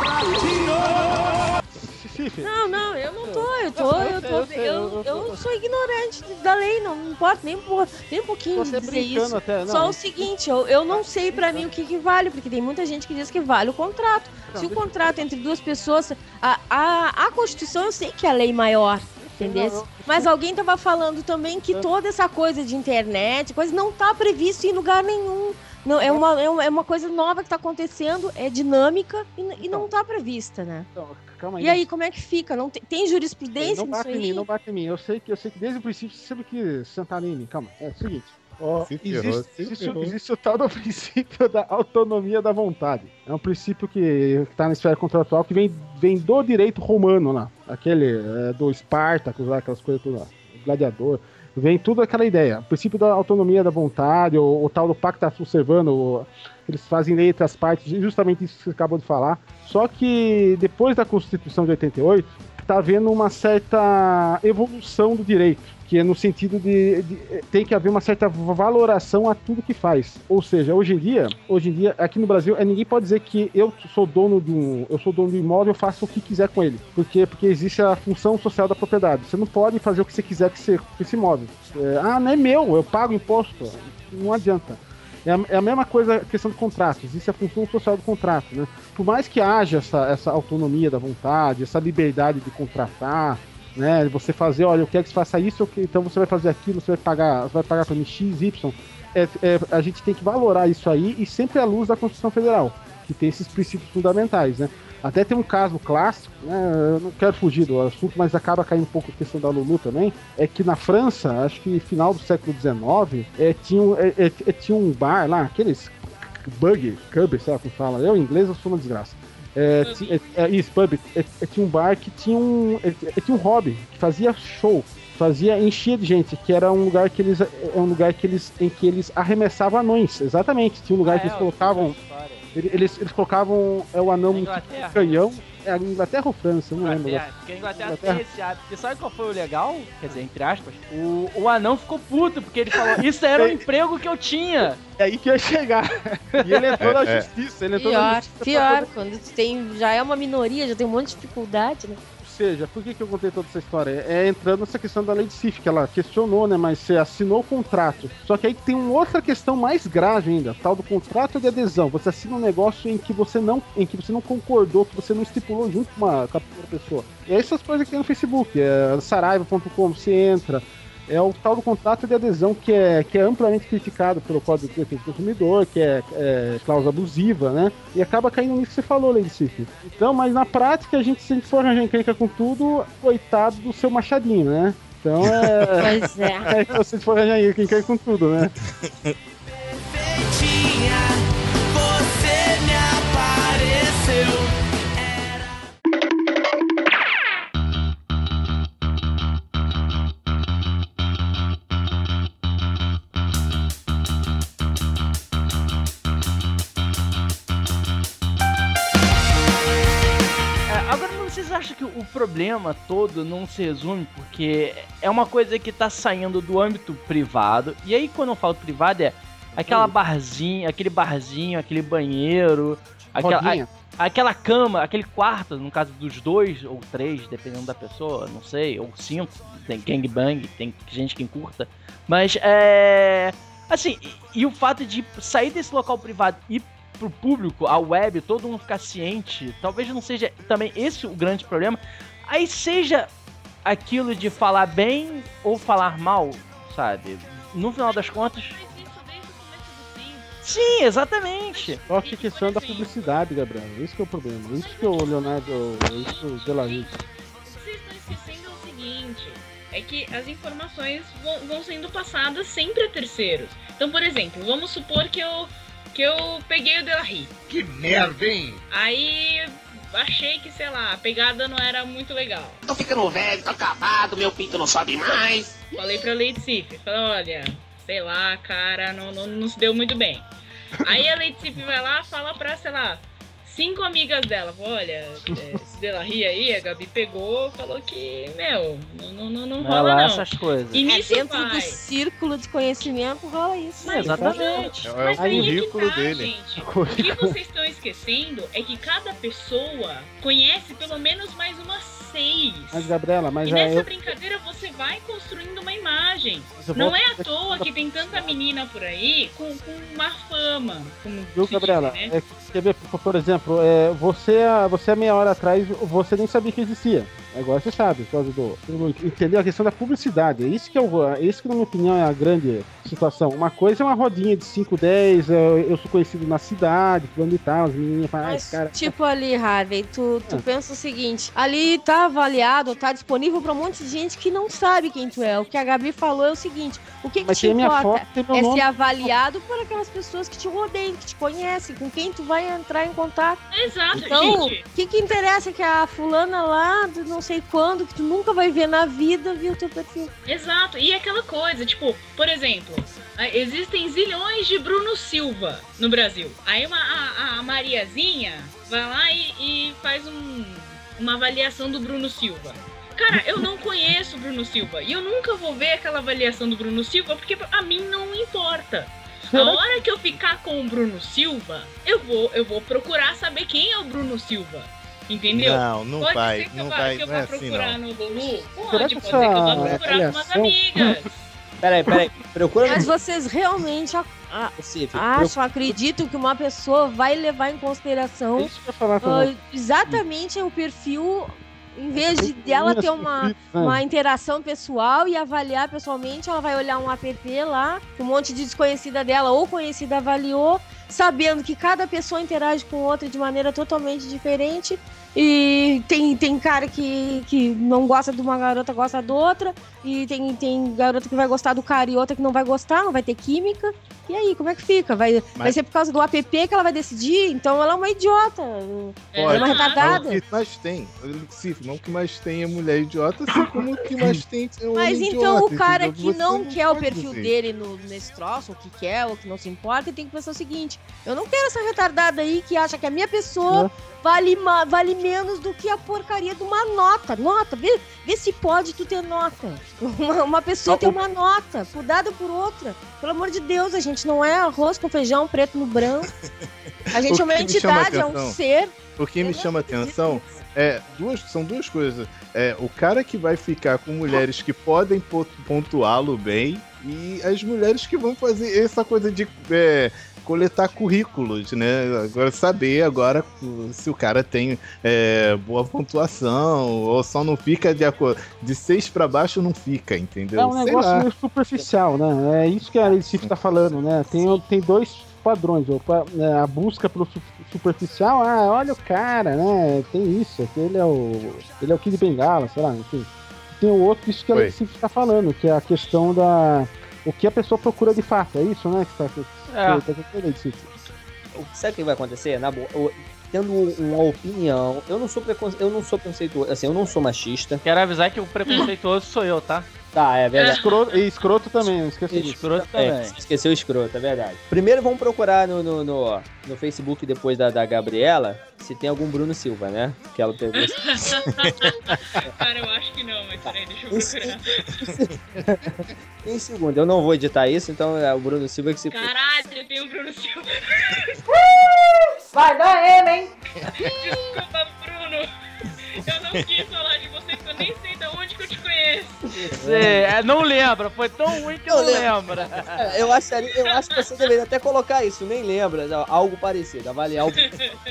Cifê, Não, não, eu não tô, eu tô, Eu eu sei, tô, eu sei, eu- eu, eu- eu sou ignorante da lei, não, não importa nem, por- nem um pouquinho você dizer brincando isso. até, não. Só o seguinte, eu, eu não sei pra mim o que, que vale, porque tem muita gente que diz que vale o contrato. Não, Se o deixa- contrato entre duas pessoas, a, a, a Constituição eu sei que é a lei maior, entendeu? Não, eu- Mas alguém tava falando também que É. toda essa coisa de internet, coisa não tá previsto em lugar nenhum. Não, é, uma, é uma é uma coisa nova que tá acontecendo, é dinâmica e, e não tá prevista, né? Então, calma aí. E aí, como é que fica? Não tem, tem jurisprudência Não nisso bate em mim, aí? não bate em mim. Eu sei que, eu sei que desde o princípio você sempre que sentar em mim. Calma, é o seguinte. Ó, Se ferrou, existe, se existe, ferrou. existe o tal do princípio da autonomia da vontade. É um princípio que está na esfera contratual que vem, vem do direito romano lá. Aquele é, do Espartacus, lá, aquelas coisas todas lá. O gladiador. vem tudo aquela ideia. O princípio da autonomia da vontade, o, o tal do pacta sunt servanda, eles fazem lei entre as partes, justamente isso que você acabou de falar. Só que depois da Constituição de oitenta e oito, está havendo uma certa evolução do direito, que é no sentido de, de tem que haver uma certa valoração a tudo que faz. Ou seja, hoje em dia, hoje em dia aqui no Brasil, é, ninguém pode dizer que eu sou dono de um, eu sou dono de um imóvel, eu faço o que quiser com ele, porque porque existe a função social da propriedade. Você não pode fazer o que você quiser com esse, com esse imóvel. É, ah, não é meu, eu pago imposto. Não adianta. É a, é a mesma coisa a questão do contrato, existe a função social do contrato, né? Por mais que haja essa, essa autonomia da vontade, essa liberdade de contratar, né? Você fazer, olha, eu quero que você faça isso, então você vai fazer aquilo, você vai pagar, você vai pagar para mim X, Y. É, é, a gente tem que valorar isso aí e sempre à luz da Constituição Federal, que tem esses princípios fundamentais, né? Até tem um caso clássico, né? Eu não quero fugir do assunto, mas acaba caindo um pouco a questão da Lulu também, é que na França, acho que final do século dezenove, é, tinha, é, é, tinha um bar lá, aqueles bug, cub, sei lá como fala, eu em inglês eu sou uma desgraça. É, é, é, isso, pub, é, é, tinha um bar que tinha um, é, é, tinha um hobby, que fazia show, fazia, enchia de gente, que era um lugar que eles, é um lugar que eles, em que eles arremessavam anões, exatamente, tinha um lugar ah, que eles é, colocavam... Eles, eles colocavam é, o anão no canhão. É a Inglaterra ou França? Não lembro. Porque a Inglaterra, Inglaterra tem esse hábito. Porque sabe qual foi o legal? Quer dizer, entre aspas, o, o anão ficou puto, porque ele falou: isso era o emprego que eu tinha. É aí que ia chegar. E ele entrou na justiça. Ele entrou pior, na justiça pior. Poder... Quando tu tem, já é uma minoria, já tem um monte de dificuldade, né? Ou seja, por que, que eu contei toda essa história? É entrando nessa questão da lei de Sif, que ela questionou, né? Mas você assinou o contrato. Só que aí tem uma outra questão mais grave ainda, tal do contrato de adesão. Você assina um negócio em que você não, em que você não concordou, que você não estipulou junto com uma, com a pessoa. E é essas coisas que tem no Facebook. É saraiva ponto com, você entra. É o tal do contrato de adesão que é, que é amplamente criticado pelo Código de Defesa do Consumidor, que é, é cláusula abusiva, né? E acaba caindo nisso que você falou, Lady Sif. Então, mas na prática, a gente, se a gente for arranjar encrenca com tudo, coitado do seu machadinho, né? Então é. Pois é. É então, se for arranjar encrenca com tudo, né? Perfeitinha, você me apareceu. Vocês acham que o problema todo não se resume porque é uma coisa que tá saindo do âmbito privado, e aí quando eu falo privado é aquela barzinha, aquele barzinho, aquele banheiro, aquela, a, aquela cama, aquele quarto, no caso dos dois ou três, dependendo da pessoa, não sei, ou cinco, tem gangbang, tem gente que encurta, mas é... assim, e, e o fato de sair desse local privado e pro público, a web, todo mundo ficar ciente, talvez não seja também esse o grande problema, aí seja aquilo de falar bem ou falar mal, sabe? No final das contas... Sim, exatamente. Só que questão da publicidade, Gabriel, isso que é o problema, isso que o Leonardo, isso que o Delahaye. Vocês estão esquecendo o seguinte, é que as informações vão, vão sendo passadas sempre a terceiros. Então, por exemplo, vamos supor que eu que eu peguei o Delahaye. Que merda, hein? Aí achei que, sei lá, a pegada não era muito legal. Tô ficando velho, tô acabado, meu pinto não sobe mais. Falei pra Lady Sif, falei, olha, sei lá, cara, não, não, não se deu muito bem. Aí a Lady Sif vai lá, fala pra, sei lá, cinco amigas dela, olha, esse Delahaye aí, a Gabi pegou, falou que, meu, não, não, não, não rola não. Essas coisas. E É nisso dentro vai. do círculo de conhecimento rola isso. Mas, exatamente. É, Mas é o aí é que currículo tá, dele. gente. O que vocês estão esquecendo é que cada pessoa conhece pelo menos mais umas seis. Mas, Gabriela, mas E nessa eu... brincadeira você vai construindo uma imagem. eu Não vou- é à toa que tem tanta menina por aí com, com uma fama. Como Viu, se Gabriela? diz, né? É, quer ver, por, por exemplo, é, você, há- você há meia hora atrás, você nem sabia que existia. Agora você sabe, por causa do. Entendeu? A questão da publicidade. É isso que, eu, é isso que, na minha opinião, é a grande situação. Uma coisa é uma rodinha de cinco, dez, eu, eu sou conhecido na cidade, fulano e tal, as menininhas falam, ah, Mas, esse cara. tipo ali, Harvey, tu, tu Ah. pensa o seguinte, ali tá avaliado, tá disponível pra um monte de gente que não sabe quem tu é. O que a Gabi falou é o seguinte, o que, que Mas te tem a minha importa foto, tem meu é nome. ser avaliado por aquelas pessoas que te rodeiam, que te conhecem, com quem tu vai entrar em contato. Exato, Então, gente. o que que interessa que a fulana lá do não sei quando, que tu nunca vai ver na vida, viu o teu perfil. Exato, e aquela coisa, tipo, por exemplo, existem zilhões de Bruno Silva no Brasil. Aí uma, a, a Mariazinha vai lá e, e faz um, uma avaliação do Bruno Silva. Cara, eu não conheço o Bruno Silva e eu nunca vou ver aquela avaliação do Bruno Silva porque a mim não importa. A hora que eu ficar com o Bruno Silva, eu vou, eu vou procurar saber quem é o Bruno Silva. Entendeu? Não, não pode vai, ser que não eu, vai, que eu não vá é assim, procurar não. no Lulu? Pode, Será pode que ser que eu vá essa procurar com umas avaliação- amigas. Peraí, peraí. Procura Mas no vocês realmente a- a- Recife. acham, acreditam que uma pessoa vai levar em É consideração isso que eu ia falar ah, também. exatamente o perfil, em vez de dela ter uma, uma interação pessoal e avaliar pessoalmente, ela vai olhar um app lá, que um monte de desconhecida dela ou conhecida avaliou, sabendo que cada pessoa interage com outra de maneira totalmente diferente. E tem, tem cara que, que não gosta de uma garota, gosta da outra. E tem, tem garota que vai gostar do cara e outra que não vai gostar, não vai ter química. E aí, como é que fica? Vai, Mas- vai ser por causa do app que ela vai decidir? Então ela é uma idiota. Ela é uma Mas retardada. o que mais tem, Sim, não o que mais tem é mulher idiota, assim como o que mais tem é homem Mas idiota, então o cara entendeu? que Você não quer o pode perfil dizer. dele no, nesse troço, ou que quer, ou que não se importa, ele tem que pensar o seguinte: eu não quero essa retardada aí que acha que a minha pessoa vale, ma- vale menos do que a porcaria de uma nota. Nota, vê, vê se pode tu ter nota. Uma, uma pessoa ter uma nota, por dada por outra. Pelo amor de Deus, a gente não é arroz com feijão preto no branco. A O gente é uma que me chama entidade, é um atenção- ser. O que me chama atenção é duas, são duas coisas. É o cara que vai ficar com mulheres que podem po- pontuá-lo bem e as mulheres que vão fazer essa coisa de é, coletar currículos, né? Agora saber agora se o cara tem é, boa pontuação ou só não fica de acordo. De seis pra baixo não fica, entendeu? É um Sei negócio lá. meio superficial, né? É isso que a Recife tá falando, né? Tem, tem dois padrões. Opa, né, a busca pelo su- superficial, ah, olha o cara, né? Tem isso, ele é o. Ele é o Kid Bengala, sei lá, enfim. Tem o outro, isso que a Oi. Recife tá falando, que é a questão da. O que a pessoa procura de fato, é isso, né? Que tá, que, É. que tá falando, Recife. Sabe o que vai acontecer? Na boa, eu- tendo uma opinião, eu não sou preconce... eu não sou preconceituoso, assim, eu não sou machista. Quero avisar que o preconceituoso sou eu, tá? Tá, é verdade. Escroto, e escroto também, não esqueci disso. Escroto É, também. esqueceu o escroto, é verdade. Primeiro vamos procurar no, no, no, no Facebook depois da, da Gabriela se tem algum Bruno Silva, né? Que ela pegou. Cara, eu acho que não, mas peraí, deixa eu procurar. Em segundo, eu não vou editar isso, então é o Bruno Silva que se. Caralho, tem um Bruno Silva. Vai dar ele, hein? Desculpa, Bruno. Eu não quis falar de você, porque eu nem sei de onde que eu te conheço. Você é, não lembra, foi tão ruim que não lembra. É, Eu, acharia, eu acho que você deveria até colocar isso, nem lembra, não, algo parecido, avaliar o.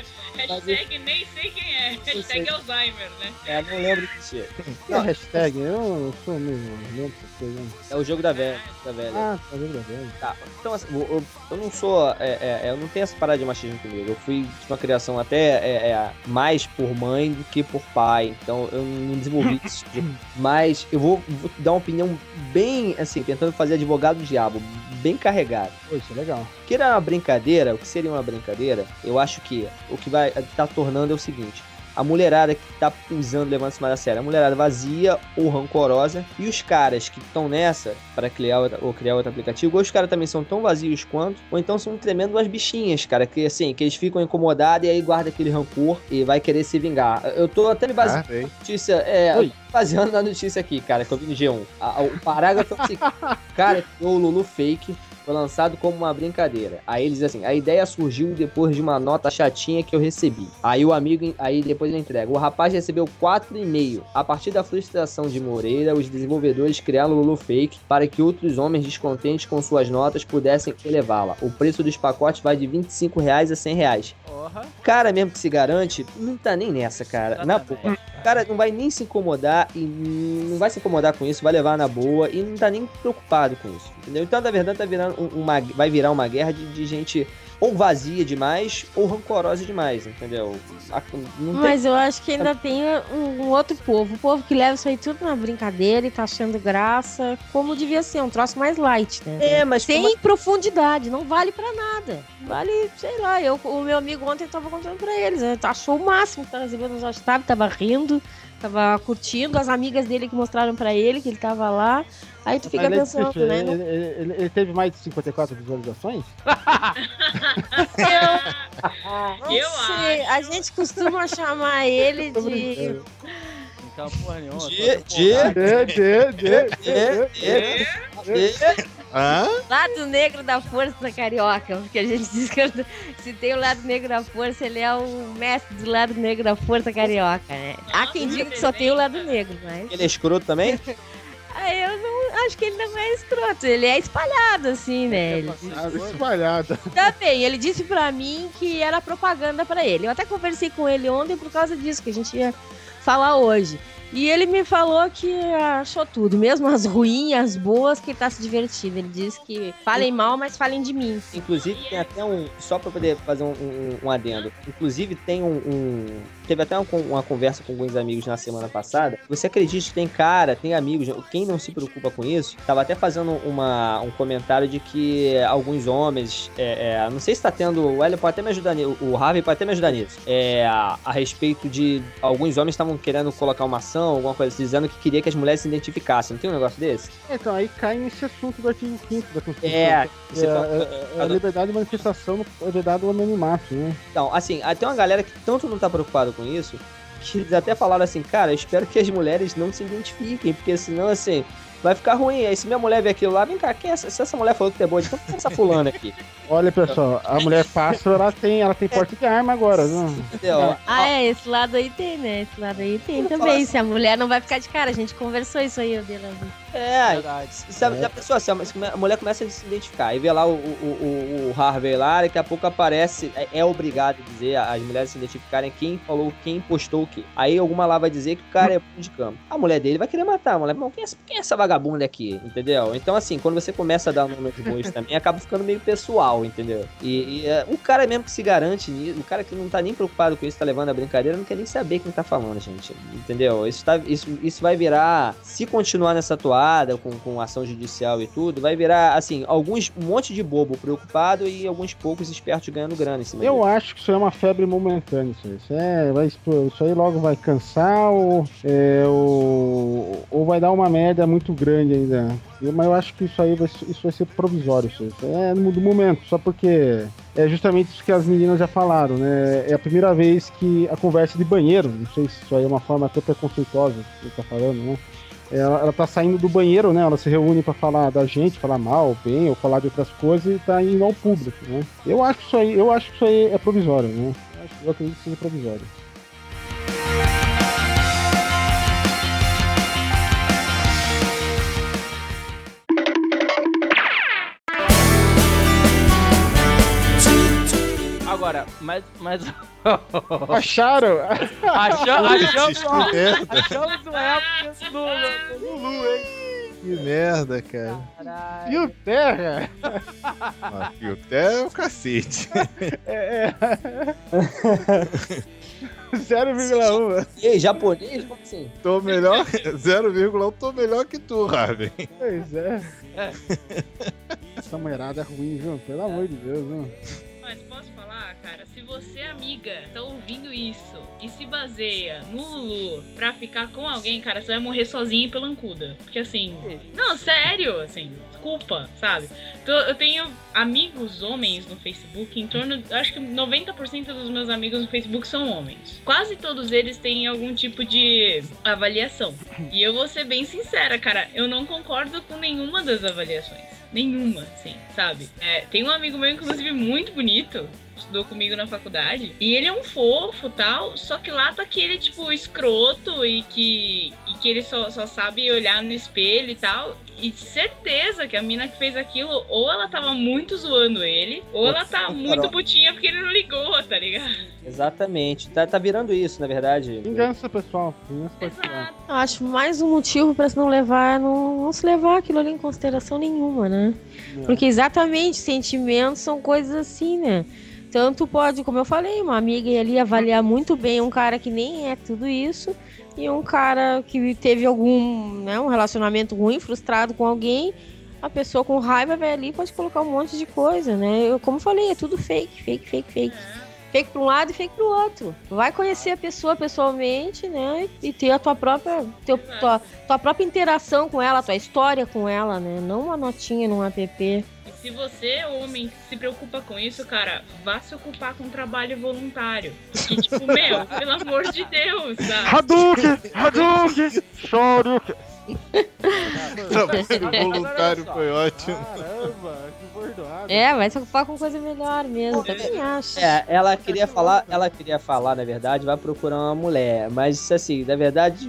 Hashtag nem sei quem é. Hashtag sei. Alzheimer, né? É, não lembro de ser. Que é hashtag? Eu sou meio lento essas coisas, né? É o jogo da velha. Da velha. Ah, tá vendo, tá vendo. Tá, então assim, eu, eu- eu não sou. É, é, eu não tenho essa parada de machismo comigo. Eu fui de uma criação até é, é, mais por mãe do que por pai. Então eu não desenvolvi isso. Mas eu vou, vou dar uma opinião bem, assim, tentando fazer advogado do diabo, bem carregado. Pô, isso é legal. Que era uma brincadeira, o que seria uma brincadeira, eu acho que o que vai tá tornando é o seguinte. A mulherada que tá usando, levando isso mais a sério, a mulherada vazia ou rancorosa, e os caras que estão nessa para criar outra, ou criar outro aplicativo, ou os caras também são tão vazios quanto, ou então são tremendo umas bichinhas, cara, que assim, que eles ficam incomodados e aí guarda aquele rancor e vai querer se vingar. Eu tô até me baseando Ah, bem. na notícia, é, Oi. baseando na notícia aqui, cara, que eu vi no G um. A- a- o parágrafo é o seguinte, o cara criou o Lulu Fake, foi lançado como uma brincadeira. Aí eles assim, a ideia surgiu depois de uma nota chatinha que eu recebi. Aí o amigo, aí depois ele entrega. O rapaz recebeu quatro e meio. A partir da frustração de Moreira, os desenvolvedores criaram o Lulu Fake para que outros homens descontentes com suas notas pudessem elevá-la. O preço dos pacotes vai de vinte e cinco reais a cem reais. Porra. O cara mesmo que se garante, não tá nem nessa, cara. Na boa. O cara não vai nem se incomodar e não vai se incomodar com isso, vai levar na boa e não tá nem preocupado com isso, entendeu? Então, na verdade, tá virando um- uma, vai virar uma guerra de, de gente ou vazia demais ou rancorosa demais, entendeu? A- Não tem... Mas eu acho que ainda tem um, um outro povo. O povo que leva isso aí tudo na brincadeira e tá achando graça, como devia ser, um troço mais light, né? É, mas Sem como- profundidade, não vale pra nada. Vale, sei lá, eu, o meu amigo ontem tava contando pra eles, né? Achou o máximo que tava recebendo nos hashtags, tava rindo rindo, tava curtindo, as amigas dele que mostraram pra ele que ele tava lá. Aí tu fica Mas pensando, ele, né? ele, ele, ele- ele teve mais de cinquenta e quatro visualizações? Não Eu sei, a gente costuma chamar ele Tô de brincando. Então, porra nenhuma. tô De, empolgado. de, Dê, dê, dê, de, dê. de, de. Hã? lado negro da força carioca, porque a gente diz que se tem o lado negro da força, ele é o mestre do lado negro da força carioca, né? Há quem diga que só tem o lado negro, mas... Ele é escroto também? Ah, eu não acho que ele não é escroto, ele é espalhado assim, né? Ele... Ah, espalhada. Também, ele disse pra mim que era propaganda pra ele. Eu até conversei com ele ontem por causa disso, que a gente ia falar hoje. E ele me falou que achou tudo, mesmo as ruins, as boas, que ele tá se divertindo. Ele disse que falem mal, mas falem de mim. Inclusive tem até um, só pra poder fazer um, um, um adendo, inclusive tem um, um teve até uma, uma conversa com alguns amigos na semana passada. Você acredita que tem cara, tem amigos, quem não se preocupa com isso, tava até fazendo uma, um comentário de que alguns homens, é, é, não sei se tá tendo, o Hélio pode até me ajudar nisso, o Harvey pode até me ajudar nisso, é, a, a respeito de alguns homens estavam querendo colocar uma ação, alguma coisa assim, dizendo que queria que as mulheres se identificassem. Não tem um negócio desse? Então, aí cai nesse assunto do artigo quinto da Constituição. É, você É, fala- é, é a liberdade de manifestação é vedado o anonimato, né? Então, assim, tem uma galera que tanto não tá preocupada com isso, que eles até falaram assim, cara, eu espero que as mulheres não se identifiquem, porque senão, assim, vai ficar ruim. Aí se minha mulher ver aquilo lá, vem cá, quem é essa? Se essa mulher falou que tu é boa, então quem é essa fulana aqui? Olha, pessoal, a mulher pássaro, ela tem, ela tem porte de arma agora, viu? Entendeu? Ah, é, esse lado aí tem, né? Esse lado aí tem também. Se a mulher não vai ficar de cara, a gente conversou isso aí, eu dei lá. É, Verdade. se a, se a pessoa, se a, se a mulher começa a se identificar, aí vê lá o, o, o, o Harvey lá, daqui a pouco aparece, é, é obrigado a dizer, as mulheres se identificarem quem falou, quem postou o quê. Aí alguma lá vai dizer que o cara é bom de cama. A mulher dele vai querer matar, a mulher, não, quem é, essa- quem é essa vagabunda aqui, entendeu? Então assim, quando você começa a dar nome aos bois também, acaba ficando meio pessoal, entendeu? E, e é, o cara mesmo que se garante nisso, o cara que não tá nem preocupado com isso, tá levando a brincadeira, não quer nem saber quem tá falando, gente, entendeu? Isso, tá, isso, isso vai virar, se continuar nessa toada, com, com ação judicial e tudo, vai virar, assim, alguns, um monte de bobo preocupado e alguns poucos espertos ganhando grana em cima Eu disso. acho que isso é uma febre momentânea. Isso aí, isso, é, vai, expor- isso aí logo vai cansar ou, é, ou, ou vai dar uma merda muito grande ainda. Eu- Mas eu acho que isso aí vai, isso vai ser provisório. Isso, aí. Isso é no do momento, só porque é justamente isso que as meninas já falaram, né? É a primeira vez que a conversa de banheiro, não sei se isso aí é uma forma até preconceituosa que ele tá falando, né? Ela, ela tá saindo do banheiro, né? Ela se reúne pra falar da gente, falar mal, bem, ou falar de outras coisas e tá indo ao público, né? Eu acho que isso aí, eu acho que isso aí é provisório, né? Eu, acho, eu acredito que seja provisório. Agora, mas. mas... Acharam? Achamos, achamos, Que merda, achamos o época do, do Lulu, hein? que merda, cara. Caralho. Fio terra? Ah, fio, até o cacete. É, é. zero vírgula um. Ei, japonês? Como assim? Tô melhor, zero vírgula um, tô melhor que tu, Harvey. Pois é. Essa mulherada é ruim, viu? Pelo amor de Deus, viu? Mas posso falar, cara, se você, amiga, tá ouvindo isso e se baseia no Lulu pra ficar com alguém, cara, você vai morrer sozinha e pelancuda. Porque assim, não, sério, assim, desculpa, sabe? Então, eu tenho amigos homens no Facebook, em torno, acho que noventa por cento dos meus amigos no Facebook são homens. Quase todos eles têm algum tipo de avaliação. E eu vou ser bem sincera, cara, eu não concordo com nenhuma das avaliações. Nenhuma, assim, sabe? É, tem um amigo meu, inclusive, muito bonito, estudou comigo na faculdade, e ele é um fofo e tal, só que lá tá aquele, tipo, escroto e que, e que ele só, só sabe olhar no espelho e tal. E certeza que a mina que fez aquilo, ou ela tava muito zoando ele, ou ela tá muito putinha porque ele não ligou, tá ligado? Exatamente. Tá, tá virando isso, na verdade. Vingança pessoal. Vingança pessoal. Exato. Eu acho mais um motivo pra se não levar, não, não se levar aquilo ali em consideração nenhuma, né? Porque exatamente, sentimentos são coisas assim, né? Tanto pode, como eu falei, uma amiga ir ali avaliar muito bem um cara que nem é tudo isso, e um cara que teve algum, né, um relacionamento ruim, frustrado com alguém, a pessoa com raiva vai ali e pode colocar um monte de coisa, né? Eu, como eu falei, é tudo fake, fake, fake, fake. fake pra um lado e fake pro outro. Vai conhecer a pessoa pessoalmente, né? E ter a tua própria, teu, tua, tua própria interação com ela, tua história com ela, né? Não uma notinha num app. E se você, homem, se preocupa com isso, cara, vá se ocupar com trabalho voluntário. Porque, tipo, meu, pelo amor de Deus, sabe? Hadouken! Hadouken! Shoryuken! Trabalho voluntário foi ótimo. Caramba, que bordoada. É, vai se ocupar com coisa melhor mesmo, eu também acho. É, ela queria falar, ela queria falar, na verdade, vai procurar uma mulher. Mas, assim, na verdade...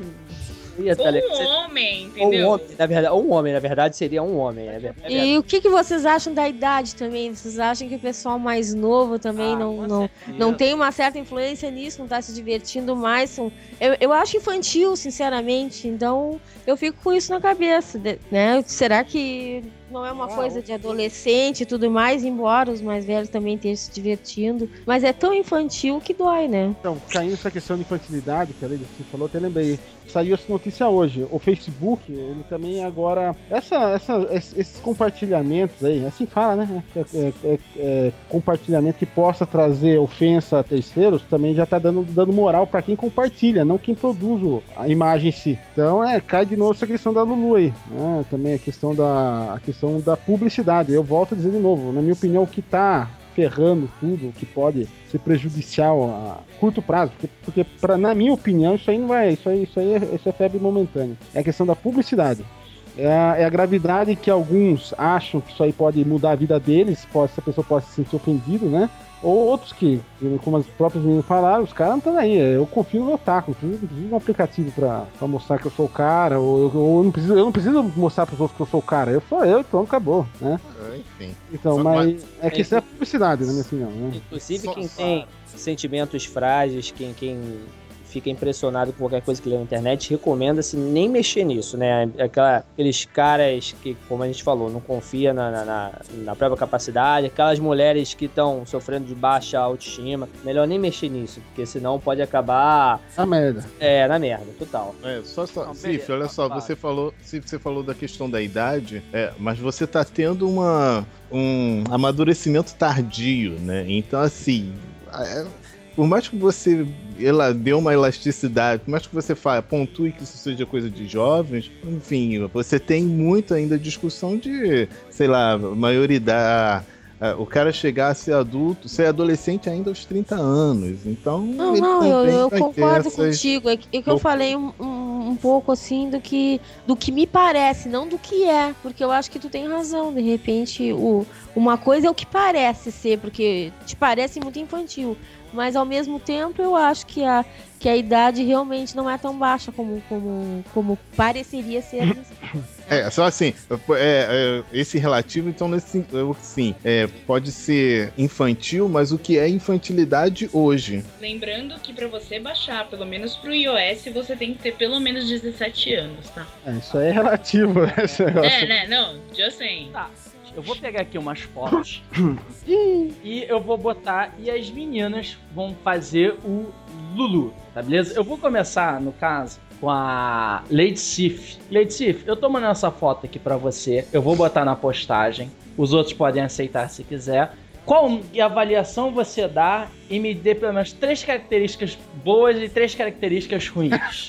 ia Ou tá- um homem, Ou um entendeu? homem, na verdade, ou um homem, na verdade, seria um homem. É verdade. E o que, que vocês acham da idade também? Vocês acham que o pessoal mais novo também Ah, não, com não, certeza. não tem uma certa influência nisso, não tá se divertindo mais? São... Eu, eu acho infantil, sinceramente, então eu fico com isso na cabeça, de- né? Será que não é uma coisa de adolescente e tudo mais, embora os mais velhos também estejam se divertindo, mas é tão infantil que dói, né? Então, caindo nessa questão de infantilidade, que a Lady você falou, até lembrei. Saiu essa notícia hoje. O Facebook, ele também agora. Essa, essa, esses compartilhamentos aí, assim fala, né? É, é, é, é, compartilhamento que possa trazer ofensa a terceiros, também já tá dando, dando moral pra quem compartilha, não quem produz o- a imagem em si. Então, é, cai de novo essa questão da Lulu aí. Né? Também a questão da, a questão da publicidade. Eu volto a dizer de novo, na minha opinião, o que tá ferrando tudo, o que pode ser prejudicial a curto prazo, porque, porque pra, na minha opinião, isso aí não vai, isso aí, isso aí é, isso é febre momentânea. É a questão da publicidade. É a, é a gravidade que alguns acham que isso aí pode mudar a vida deles, pode, essa pessoa pode se sentir ofendido, né? Ou outros que, como as próprias meninas falaram, os caras não estão aí. Eu confio no Otaku, não preciso, não preciso de um aplicativo pra, pra mostrar que eu sou o cara, ou, eu, ou eu, não preciso, eu não preciso mostrar pros outros que eu sou o cara. Eu sou eu, então acabou, né? Enfim. Então, Mas- mas é questão da publicidade, na minha opinião, né? Inclusive, Só- quem só- tem sentimentos frágeis, quem, quem fica impressionado com qualquer coisa que lê na internet, recomenda-se nem mexer nisso, né? Aquela, aqueles caras que, como a gente falou, não confia na, na, na, na própria capacidade, aquelas mulheres que estão sofrendo de baixa autoestima, melhor nem mexer nisso, porque senão pode acabar A merda. é, na merda, total. É, só, só, Não, Cif, beleza, olha só, vai. você falou, Cif, você falou da questão da idade, é, mas você tá tendo uma, um amadurecimento tardio, né? Então, assim, é, por mais que você ela dê uma elasticidade, por mais que você fale, pontue que isso seja coisa de jovens, enfim, você tem muito ainda discussão de, sei lá, maioridade. é, o cara chegar a ser adulto, ser adolescente ainda aos trinta anos. Então, Não, ele não, eu, também eu vai ter concordo essas- contigo. É que, é que eu loucuras. falei um, um, um pouco assim do que, do que me parece, não do que é. Porque eu acho que tu tem razão. De repente, o, uma coisa é o que parece ser, porque te parece muito infantil. Mas ao mesmo tempo eu acho que a, que a idade realmente não é tão baixa como, como, como pareceria ser. É, só assim, é, é, esse relativo, então, nesse, eu- sim, é, pode ser infantil, mas o que é infantilidade hoje? Lembrando que pra você baixar, pelo menos pro iOS, você tem que ter pelo menos dezessete anos, tá? É, isso aí é relativo, né? Esse negócio. É, né? Não, just saying. Tá, eu vou pegar aqui umas fotos e eu vou botar e as meninas vão fazer o Lulu, tá beleza? Eu vou começar, no caso, com a Lady Sif. Lady Sif, eu tô mandando essa foto aqui pra você, eu vou botar na postagem, os outros podem aceitar se quiser. Qual avaliação você dá e me dê pelo menos três características boas e três características ruins?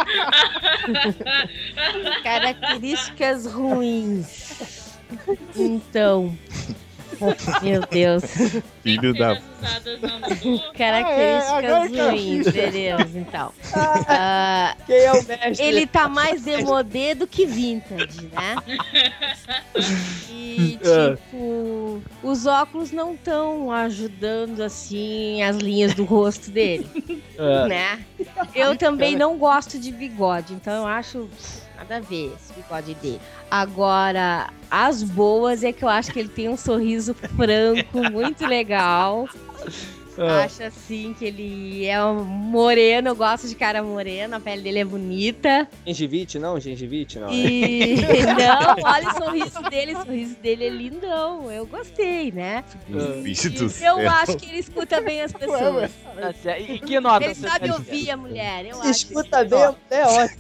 Características ruins. Então. Meu Deus. Filho da... Usadas na Lulu. Características Ah, é, agora que eu ruins, beleza, então. Ah, Quem é o mestre? ele tá mais demodê do que vintage, né? E, É. tipo, os óculos não estão ajudando, assim, as linhas do rosto dele, É. né? Eu também não gosto de bigode, então eu acho nada a ver esse bigode dele. Agora, as boas é que eu acho que ele tem um sorriso franco, muito legal. Acho assim que ele é um moreno, eu gosto de cara moreno, a pele dele é bonita. Gengivite, não? Gengivite, não. né? E não, olha o sorriso dele, o sorriso dele é lindão, eu gostei, né? Bicho do Eu céu. acho que ele escuta bem as pessoas. Tá certo. E que nota Ele você sabe dá? ouvir a mulher, eu acho. Escuta bem, é ótimo.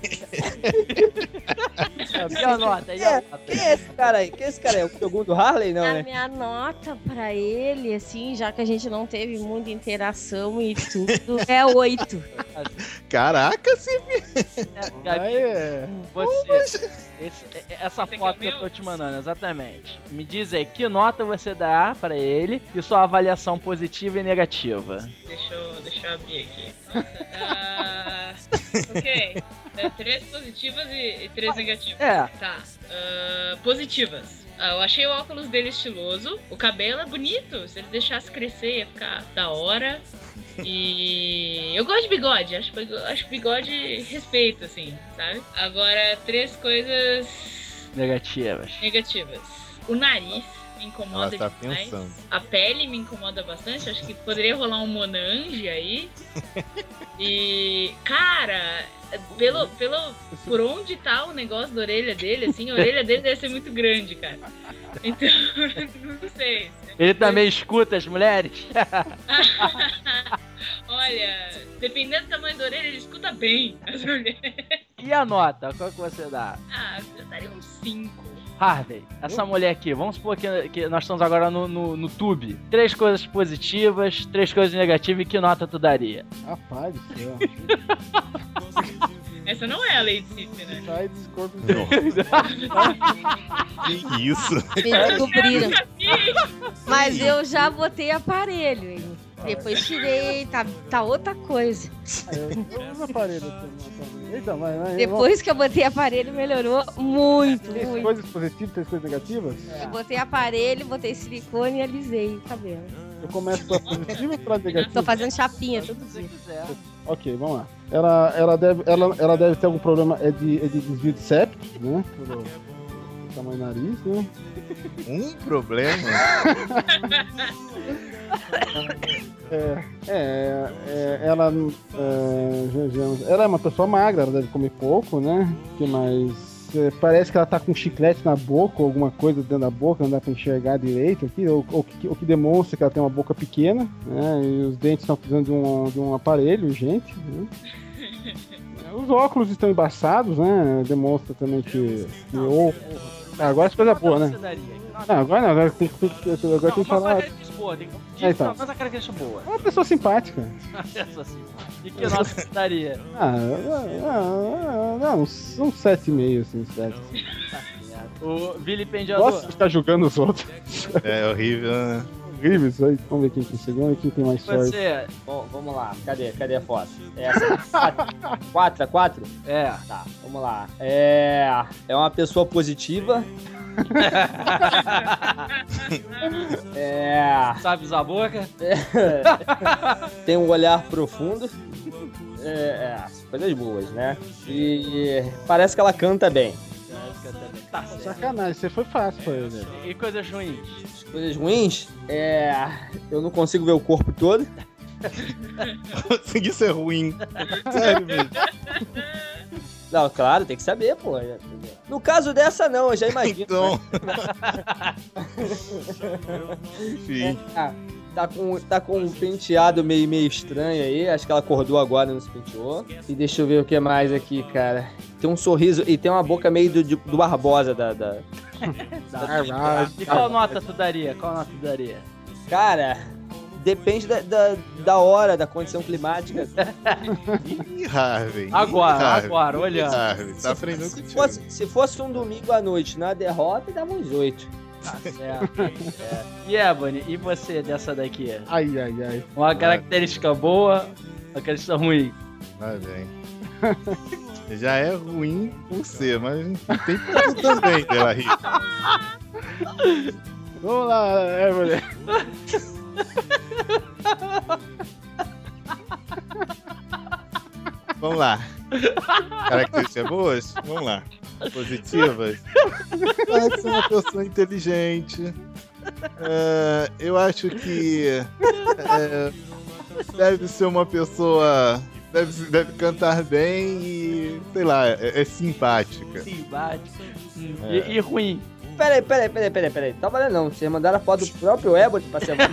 E a nota? E a nota? Quem é esse cara aí? Quem é esse cara aí? O segundo Harley, não, A né? minha nota pra ele, assim, já que a gente não teve muito muita interação e tudo, é oito. Caraca, sim. Gabi, é. você, esse- essa foto que eu tô te mandando, exatamente. Me diz aí, que nota você dá pra ele e sua avaliação positiva e negativa? Deixa eu, deixa eu abrir aqui. Nossa, ah, ok. É, três positivas e, e três negativas. É. Tá. Ah, positivas. Ah, eu achei o óculos dele estiloso. O cabelo é bonito. Se ele deixasse crescer, ia ficar da hora. E eu gosto de bigode. Acho, bigo- acho bigode respeito, assim, sabe? Agora, três coisas Negativas. negativas. O nariz me incomoda Ela tá demais. pensando. A pele me incomoda bastante. Acho que poderia rolar um Monange aí. E, cara, pelo, pelo, por onde tá o negócio da orelha dele, assim, a orelha dele deve ser muito grande, cara. Então, não sei. Ele também escuta as mulheres? Olha, dependendo do tamanho da orelha, ele escuta bem as mulheres. E a nota? Qual que você dá? Ah, eu daria uns cinco. Harvey, essa mulher aqui, vamos supor que, que nós estamos agora no, no, no tube. Três coisas positivas, três coisas negativas e que nota tu daria? Rapaz do céu. Essa não é a Lady Sif, né? Sai desse corpo. Que isso? Me descobriram. Mas eu já botei aparelho, hein? Depois tirei, tá, tá outra coisa. Eu uso aparelho também. Eita, vai, vai. Depois que eu botei aparelho, melhorou muito, Três muito. coisas positivas, três coisas negativas? Eu botei aparelho, botei silicone e alisei o cabelo. Eu começo pela positiva ou pela Tô negativa? fazendo chapinha todo Se você dia. quiser. Ok, vamos lá. Ela, ela, deve, ela, ela deve ter algum problema é de, é de desvio de septo, né? Pelo, pelo tamanho do nariz, né? Um problema? É, é, é, ela, é, vejamos, ela é uma pessoa magra, ela deve comer pouco, né? Que mais? É, parece que ela tá com chiclete na boca, ou alguma coisa dentro da boca, não dá pra enxergar direito aqui, ou, ou que, o que demonstra que ela tem uma boca pequena, né? E os dentes estão precisando de um, de um aparelho urgente, né? Os óculos estão embaçados, né? Demonstra também que. que ou... Ah, agora é coisa boa, né? Você daria? Não, agora não, agora tem, tem, tem, agora tem que Não, falar. mas a característica boa, tem que É, então. não, mas a característica boa. É uma pessoa simpática. Essa assim. E que nota você daria? Ah, ah, ah, uns, uns sete e meio, assim, sete. O vilipendiador. Gosto de ficar julgando os outros. É horrível, né? Horrível isso aí. Vamos ver quem tem segundo e quem tem mais sorte. Você. Bom, vamos lá. Cadê? Cadê a foto? Essa. Quatro? Quatro? É quatro? É. Tá, vamos lá. É. É uma pessoa positiva. É. Sabe usar a boca? Tem um olhar profundo. É, é, coisas boas, né? E parece que ela canta bem. Tá certo. Sacanagem, você foi fácil pra ele. né? E coisas ruins? As coisas ruins, é. Eu não consigo ver o corpo todo. Isso é ruim. Sério mesmo. Não, claro, tem que saber, pô. No caso dessa, não, eu já imagino. Então. Enfim. Ah, tá com, tá com um penteado meio, meio estranho aí. Acho que ela acordou agora e não se penteou. E deixa eu ver o que mais aqui, cara. Tem um sorriso e tem uma boca meio do, do, do Barbosa da. da, da- E qual nota tu daria? Qual nota tu daria? Cara, depende da, da, da hora, da condição climática. Ih, Harvey. Ih, Agora, Harvey. agora, olhando. Harvey, tá aprendendo Se contigo. fosse, se fosse um domingo à noite na derrota, dava uns oito. Tá certo. É. E Ebony, e você dessa daqui? Ai, ai, ai. Uma característica boa, uma característica ruim. Vai bem. Já é ruim por ser, mas tem tudo também dela rir. Vamos lá, Evelyn. Vamos lá. Características boas? Vamos lá. Positivas? Parece ser uma pessoa inteligente. É, eu acho que é, deve ser uma pessoa. Deve, deve cantar bem e, sei lá, é, é simpática. Simpático. Hum. É. E, e ruim. Peraí, peraí, peraí, peraí, peraí. Tá valendo não. Vocês mandaram a foto do próprio Ebony pra ser.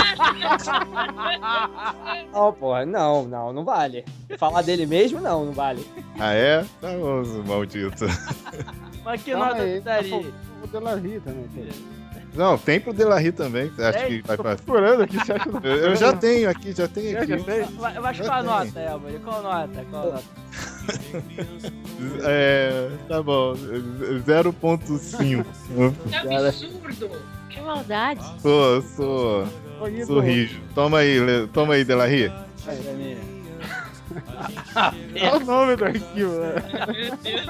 Não, porra, não, não, não vale. Falar dele mesmo, não, não vale. Ah, é? Tá bom, maldito. Mas que Calma nota aí, tu daria? O dela rir também. peraí. Não, tem pro Delarry também. Você acha que vai Tô fazer? procurando aqui, você acha que Eu, eu já tenho aqui, já tenho É, aqui. já tem? Mas mas qual a nota, Elmer? Qual a nota? Qual a nota? É, tá bom. zero ponto cinco. Que absurdo! Que maldade. Sou, sou. Oi, Sou rijo. Toma aí, Le- toma aí, Delarry. Aí, pra mim. Olha o nome do arquivo, né? Meu Deus!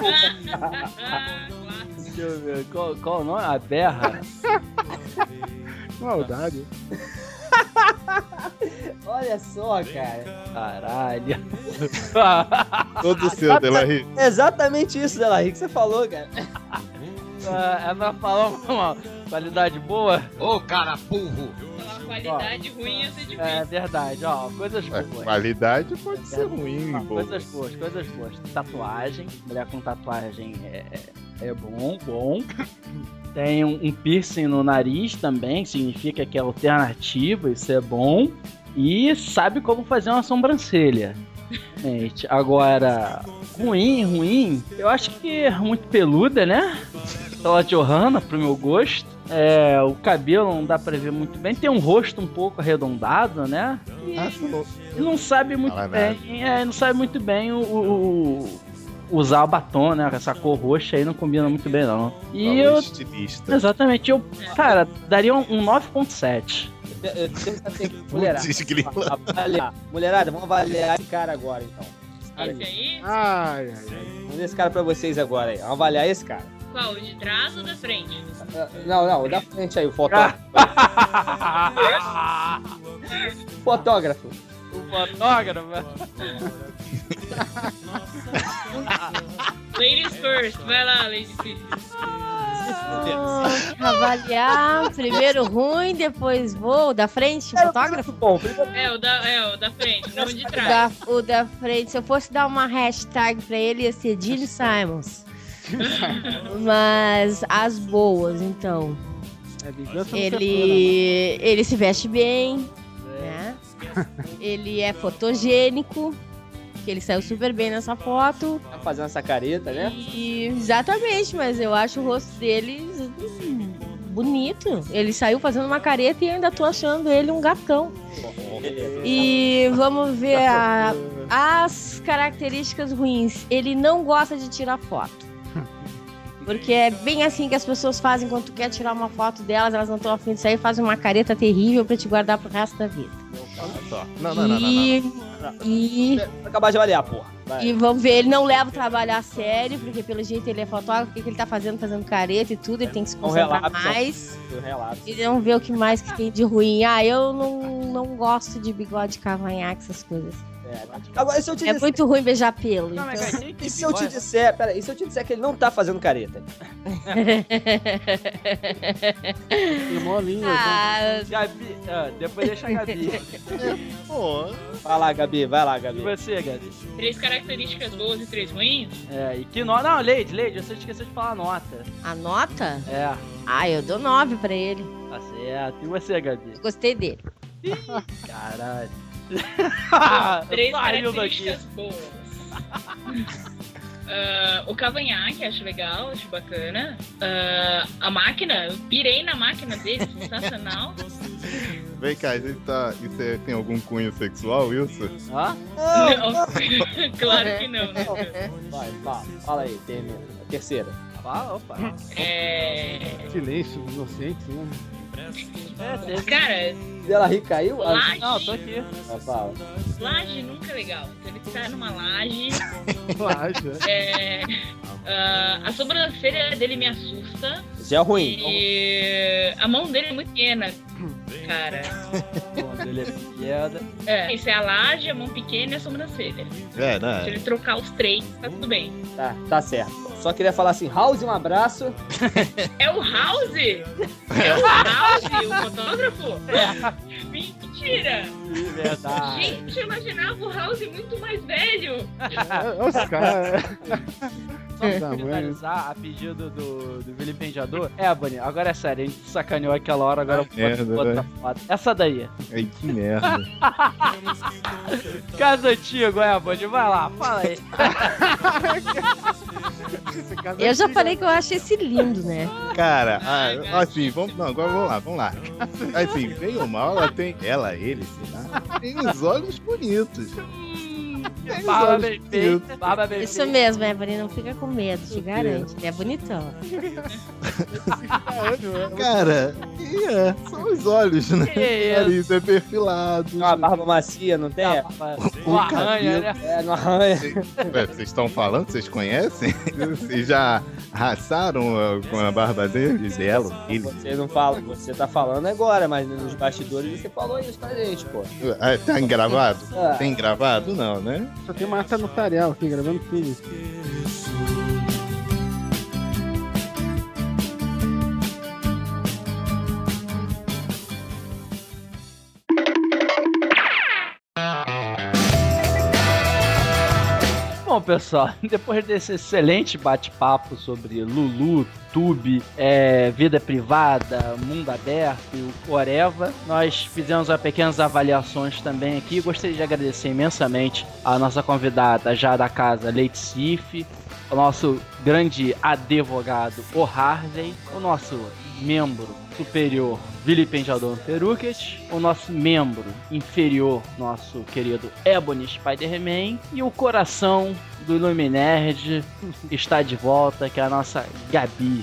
Deixa eu ver. Qual, qual o nome? A berra? Maldade. Olha só, cara. Caralho. Todo seu, Delarry. Exatamente isso, Delarry, que você falou, cara. Ah, Ela falou uma qualidade boa? Ô, cara burro. Uma qualidade ruim ia ser difícil. É verdade, ó. Coisas A boas. qualidade pode ser ruim, Ó, pô. coisas boas, coisas boas. Tatuagem. Mulher com tatuagem é, é bom, bom. Tem um, um piercing no nariz também, significa que é alternativo, isso é bom. E sabe como fazer uma sobrancelha. Gente, agora, ruim, ruim, eu acho que é muito peluda, né? Aquela Johanna, pro meu gosto. É, o cabelo não dá pra ver muito bem. Tem um rosto um pouco arredondado, né? E Ah, falou. não sabe muito Fala bem. É, não sabe muito bem o, o- o- usar o batom, né? Essa cor roxa aí não combina muito bem, não. E Falou eu. estilista. Exatamente, eu, cara, daria um, um nove ponto sete. Eu- eu tenho que saber que- Mulherada, Putz, grila. avaliar. Mulherada, vamos avaliar esse cara agora, então. Esse aí? Ai, ai, ai. Vou dar esse cara pra vocês agora aí. Vamos avaliar esse cara. Qual? O de trás ou da frente? Ah, Não, não, o da frente aí, o fotógrafo. Fotógrafo. O fotógrafo. Ladies first. Vai lá, Ladies first. Avaliar, primeiro ruim, depois vou. Da frente, o fotógrafo? Bom, primeiro- É, o da, é, o da frente, não o de O trás. da, o da frente, se eu fosse dar uma hashtag pra ele, ia ser Gene Simons. Mas as boas, então. É vingança não Ele, ele se veste bem, né? Ele é fotogênico, que ele saiu super bem nessa foto. tá fazendo essa careta, né? E, exatamente, mas eu acho o rosto dele hum, bonito. Ele saiu fazendo uma careta e eu ainda tô achando ele um gatão. E vamos ver a- as características ruins. Ele não gosta de tirar foto. Porque é bem assim que as pessoas fazem quando tu quer tirar uma foto delas, elas não estão afim de sair, fazem uma careta terrível pra te guardar pro resto da vida. Só. Não, não, não, não, não. E, e, Vou acabar de avaliar, porra. Vai. e vamos ver, ele não leva o trabalho a sério, porque pelo jeito ele é fotógrafo, o que que ele tá fazendo, fazendo careta e tudo, ele tem que se Um concentrar relato, só. mais. Eu relato. E vamos ver o que mais que tem de ruim. Ah, eu não, não gosto de bigode cavanhaque, essas coisas. É. Agora, e se eu te É disser... muito ruim beijar pelo. Não, mas Então... cara, tem que E se eu te bigode. disser... Pera, e se eu te disser que ele não tá fazendo careta? Tem mó língua. ah, Gabi, ah, depois deixa a Gabi. Pô, Vai lá, Gabi, vai lá, E Gabi. você, Gabi? Três características boas e três ruins? É, e que nota? Não, Leide, Leide, você esqueceu de falar a nota. a nota? É, Ah, eu dou nove pra ele. tá certo. E você, Gabi? Eu gostei dele. Caralho. Três Saiu daqui. características boas. Ah, o cavanhaque, acho legal, acho bacana. Ah, a máquina, eu pirei na máquina dele, sensacional. vem cá, isso, tá, isso é- tem algum cunho sexual, isso? Ó, Não, claro que não, né? Vai, fala. Fala aí, termina. A terceira. opa, opa. É... Silêncio dos inocentes, né? É, teve. Cara, Delarry caiu? Ah, laje, Não, tô aqui. ah, fala. laje nunca é legal. Então ele tá numa laje. Plágio, né? É... ah, a sobrancelha dele me assusta. Já é ruim. E a mão dele é muito pequena, cara. Bom, dele é piada. É, isso é a laje, a mão pequena e a sobrancelha. É, Se né? ele trocar os três, tá tudo bem. Tá, tá certo. Só queria falar assim, House, um abraço. É o House? É o House, o fotógrafo? Mentira! Verdade. Gente, eu imaginava o House muito mais velho. Os caras. Só pra finalizar, a pedido do, do vilipendiador. É, Bonnie, agora é sério, a gente sacaneou aquela hora, agora eu merda, vou outra né? foto. Essa daí. Ai, que merda. Caso antigo, é, Bonnie, vai lá, fala aí. Eu já falei que eu acho esse lindo, né? Cara, ah, assim, vamos, não, agora vamos lá, vamos lá. Assim, bem ou mal, ela tem, ela, ele, sei lá, tem os olhos bonitos. Tem os Barba olhos bem bonitos. feita, barba bem Isso feita. mesmo, Evelyn, não fica com medo, te garanto. Ele é bonitão. Cara, e é, são os olhos, né? Que O nariz é perfilado. Tem uma barba macia, não tem? Não O arranha, né? É, não arranha. Ué, vocês estão falando? Vocês conhecem? Vocês já raçaram uh, com a barba dele? Dela? Ele? Você não fala, você tá falando agora, mas nos bastidores você falou isso pra gente, pô. Ah, tá gravado? Ah. Tem gravado? Não, né? Só tem uma ata notarial aqui, gravando filho. Bom, pessoal, depois desse excelente bate-papo sobre Lulu, Tube, é, vida privada, mundo aberto e o Coreva, nós fizemos as pequenas avaliações também aqui. Gostaria de agradecer imensamente a nossa convidada já da casa, Leite Sif, o nosso grande advogado, o Harvey, o nosso membro superior, vilipendiador Peruquet, o nosso membro inferior, nosso querido Ebony Spider-Man, e o coração do Luminerd está de volta, que é a nossa Gabi.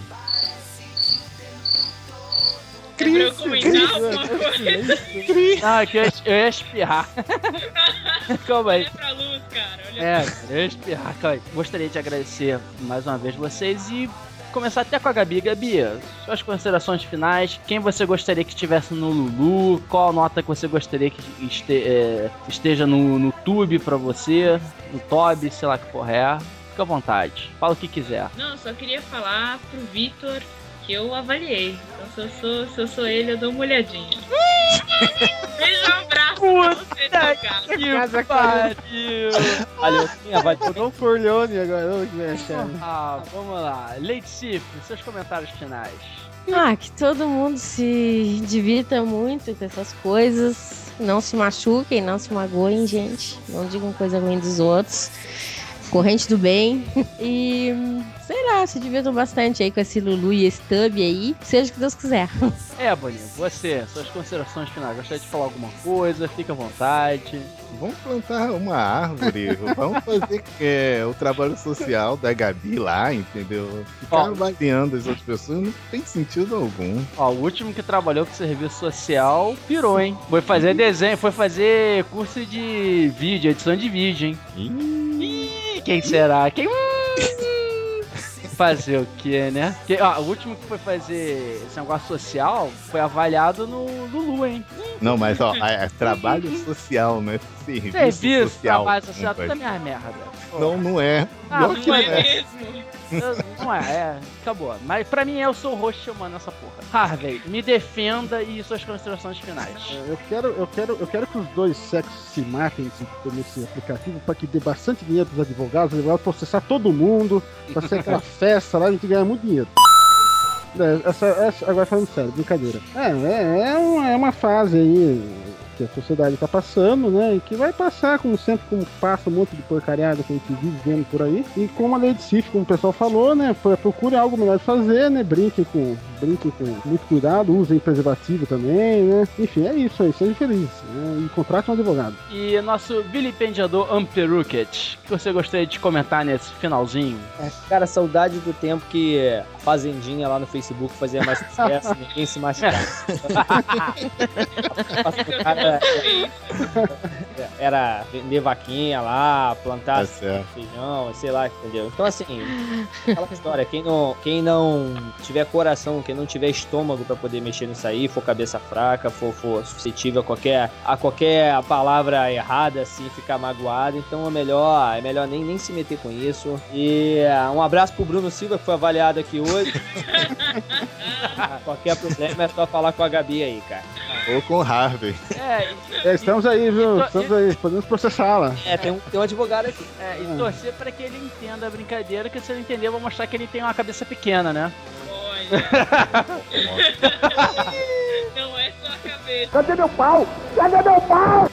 É pra eu comentar alguma coisa? Ah, que eu, ia- eu ia espirrar. Calma aí. Olha pra luz, cara. Olha É, eu ia espirrar, calma aí. Gostaria de agradecer mais uma vez vocês e começar até com a Gabi. Gabi, suas considerações finais, quem você gostaria que estivesse no Lulu, qual nota que você gostaria que este, é, esteja no, no Tube pra você, no Toby, sei lá que porra é. Fica à vontade, fala o que quiser. Não, só queria falar pro Vitor que eu avaliei. Então se eu sou, se eu sou ele, eu dou uma olhadinha. Beijo, um abraço pra você, tocar. Que pariu! Valeu, sim, avaliou. Não Corleone agora, olha que merda. Ah, vamos lá. Leite Sif, seus comentários finais. Ah, que todo mundo se divirta muito com essas coisas. Não se machuquem, não se magoem, gente. Não digam coisa ruim dos outros. Corrente do bem. E, sei lá, se divirtam bastante aí com esse Lulu e esse Tub aí. Seja o que Deus quiser. É, Boninho, você, suas considerações finais. Gostaria de falar alguma coisa? Fica à vontade. Vamos plantar uma árvore, vamos fazer é, o trabalho social da Gabi lá, entendeu? Ficar Ó. avaliando as outras pessoas não tem sentido algum. Ó, o último que trabalhou com serviço social pirou, hein? Foi fazer desenho, foi fazer curso de vídeo, edição de vídeo, hein? Ih, quem será? Quem... Fazer o que, né? Que, ó, o último que foi fazer esse negócio social foi avaliado no Lulu, hein? Não, mas ó, é, é trabalho social, não é serviço, Serviço, social. trabalho social, Não, tudo é minha merda. Pô. não, não é. Ah, Pior que Não não é é. mesmo? Eu- Não é, é, acabou. Mas pra mim eu sou o host chamando essa porra. Harvey, me defenda e suas considerações finais. Eu quero, eu, quero, eu quero que os dois sexos se matem nesse, nesse aplicativo para que dê bastante dinheiro pros advogados, os advogados processar todo mundo, pra ser aquela festa lá, a gente ganhar muito dinheiro. É, essa, essa, agora falando sério, brincadeira. É, é, é, uma, é uma fase aí que a sociedade tá passando, né? E que vai passar, como sempre, como passa um monte de porcariada que a gente vive vendo por aí. E como a lei de Sif, como o pessoal falou, né? Procure algo melhor de fazer, né? Brinquem com, brinquem com muito cuidado, usem preservativo também, né? Enfim, é isso aí, seja feliz. Né? E contrate um advogado. E nosso vilipendiador Amperuket, o que você gostaria de comentar nesse finalzinho? É, cara, saudade do tempo que a Fazendinha lá no Facebook fazia mais sucesso, ninguém se machucava. O cara era vender vaquinha lá, plantar Tá certo. feijão, sei lá, entendeu? Então assim, aquela história, quem não, quem não tiver coração, quem não tiver estômago pra poder mexer nisso aí, for cabeça fraca, for, for suscetível a qualquer, a qualquer palavra errada, assim, ficar magoado, então é melhor, é melhor nem, nem se meter com isso. E uh, um abraço pro Bruno Silva, que foi avaliado aqui hoje. Qualquer problema é só falar com a Gabi aí, cara. Ou com Harvey. É, É, estamos aí, viu? e- Estamos aí, podemos processá-la. É, tem um, tem um advogado aqui. é, e torcer pra que ele entenda a brincadeira, que se ele entender, eu vou mostrar que ele tem uma cabeça pequena, né? Olha. Não é só a cabeça. Cadê meu pau? Cadê meu pau?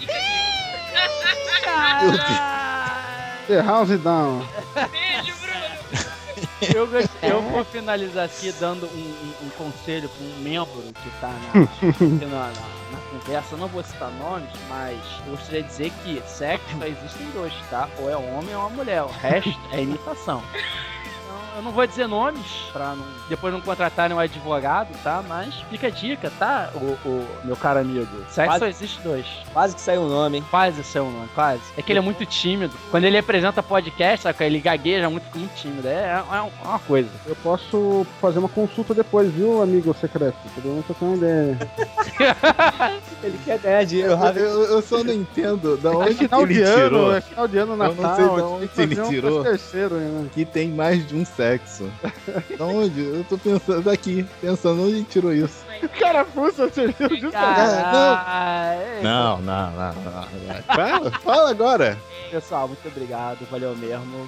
The house down. Beijo, Bruno. Eu, gost- eu vou finalizar aqui dando um, um- um conselho para um membro que tá na, aqui na, na- na conversa. Eu não vou citar nomes, mas eu gostaria de dizer que sexo só existem dois, tá? Ou é um homem ou é uma mulher. O resto é imitação. Então, eu não vou dizer nomes pra não, depois não contratarem um advogado, tá? Mas fica a dica, tá? O, o meu caro amigo. Sexo Quase- só existe dois. Quase que saiu o nome, hein? Quase seu nome, quase. É que ele é muito tímido. Quando ele apresenta podcast, sabe? Ele gagueja muito, fica muito tímido. É, é uma coisa. Eu posso fazer uma consulta depois, viu, amigo secreto? Podemos trocar uma ideia. Ele quer ganhar dinheiro Eu, rápido. eu- eu só não entendo da É onde que final ele de ano, tirou é final de ano, Eu não Natal. sei de a gente onde tem que ele fazer um tirou. terceiro ainda. que tem mais de um sexo. Da onde? Eu tô pensando aqui, pensando onde ele tirou isso. O cara fuça, você viu? Justamente. Caralho. Não, não, não, não. não. Fala, fala agora. Pessoal, muito obrigado. Valeu mesmo.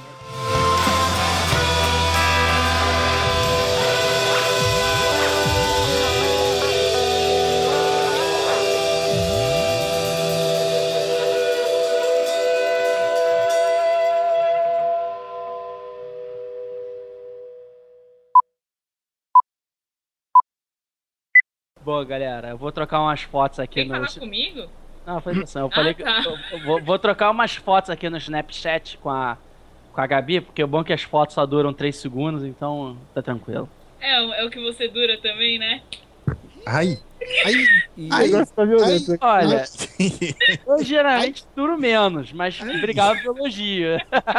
Boa, galera. Eu vou trocar umas fotos aqui Quem no. falar comigo? Não, faz assim. Eu Ah, falei que tá. eu- eu vou, vou trocar umas fotos aqui no Snapchat com a, com a Gabi, porque o bom é que as fotos só duram três segundos, então tá tranquilo. É, o- é o que você dura também, né? Ai, ai, O ai. negócio tá violento. Olha, eu geralmente duro menos, mas obrigado pelo elogio.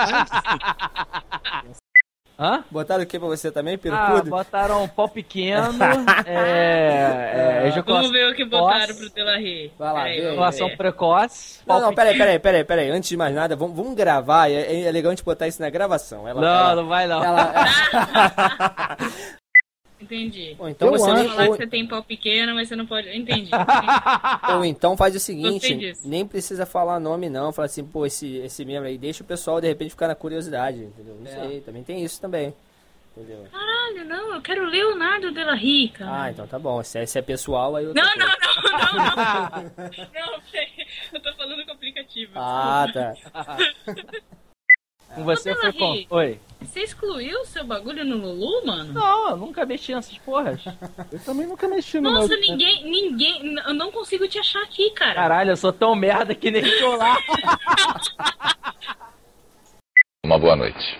Hã? Botaram o que pra você também, Ah, perucudo? botaram um pau pequeno, é, é, ejaculação, Vamos ver o que botaram precoce, pro Delarry. Vai lá, Peraí, vê aí. vamos ejaculação ver. precoce. Não, pau não, peraí, pequeno. peraí, peraí, peraí. Antes de mais nada, vamos, vamos gravar. É, é legal a gente botar isso na gravação. Ela, Não, ela, não vai não. ela- Entendi. Ou então Eu você acho- nem, Falar ou, que você tem pau pequeno, mas você não pode. Entendi. ou então faz o Gostei seguinte, disso. nem precisa falar nome não, fala assim, pô, esse, esse membro aí, deixa o pessoal de repente ficar na curiosidade, entendeu? Não É. sei, também tem isso também, entendeu? Caralho, não, eu quero Leonardo Delarry, cara. Ah, então tá bom, se é, se é pessoal, aí eu Não, não, não, não, não. Não, peraí. Eu tô falando com o aplicativo. Ah, tá. Com você Ô, foi Delarry. com... Oi. Você excluiu o seu bagulho no Lulu, mano? Não, eu nunca mexi nessas porras. Eu também nunca mexi no Nossa, meu- ninguém, ninguém, eu não consigo te achar aqui, cara. Caralho, eu sou tão merda que nem tô lá. Uma boa noite.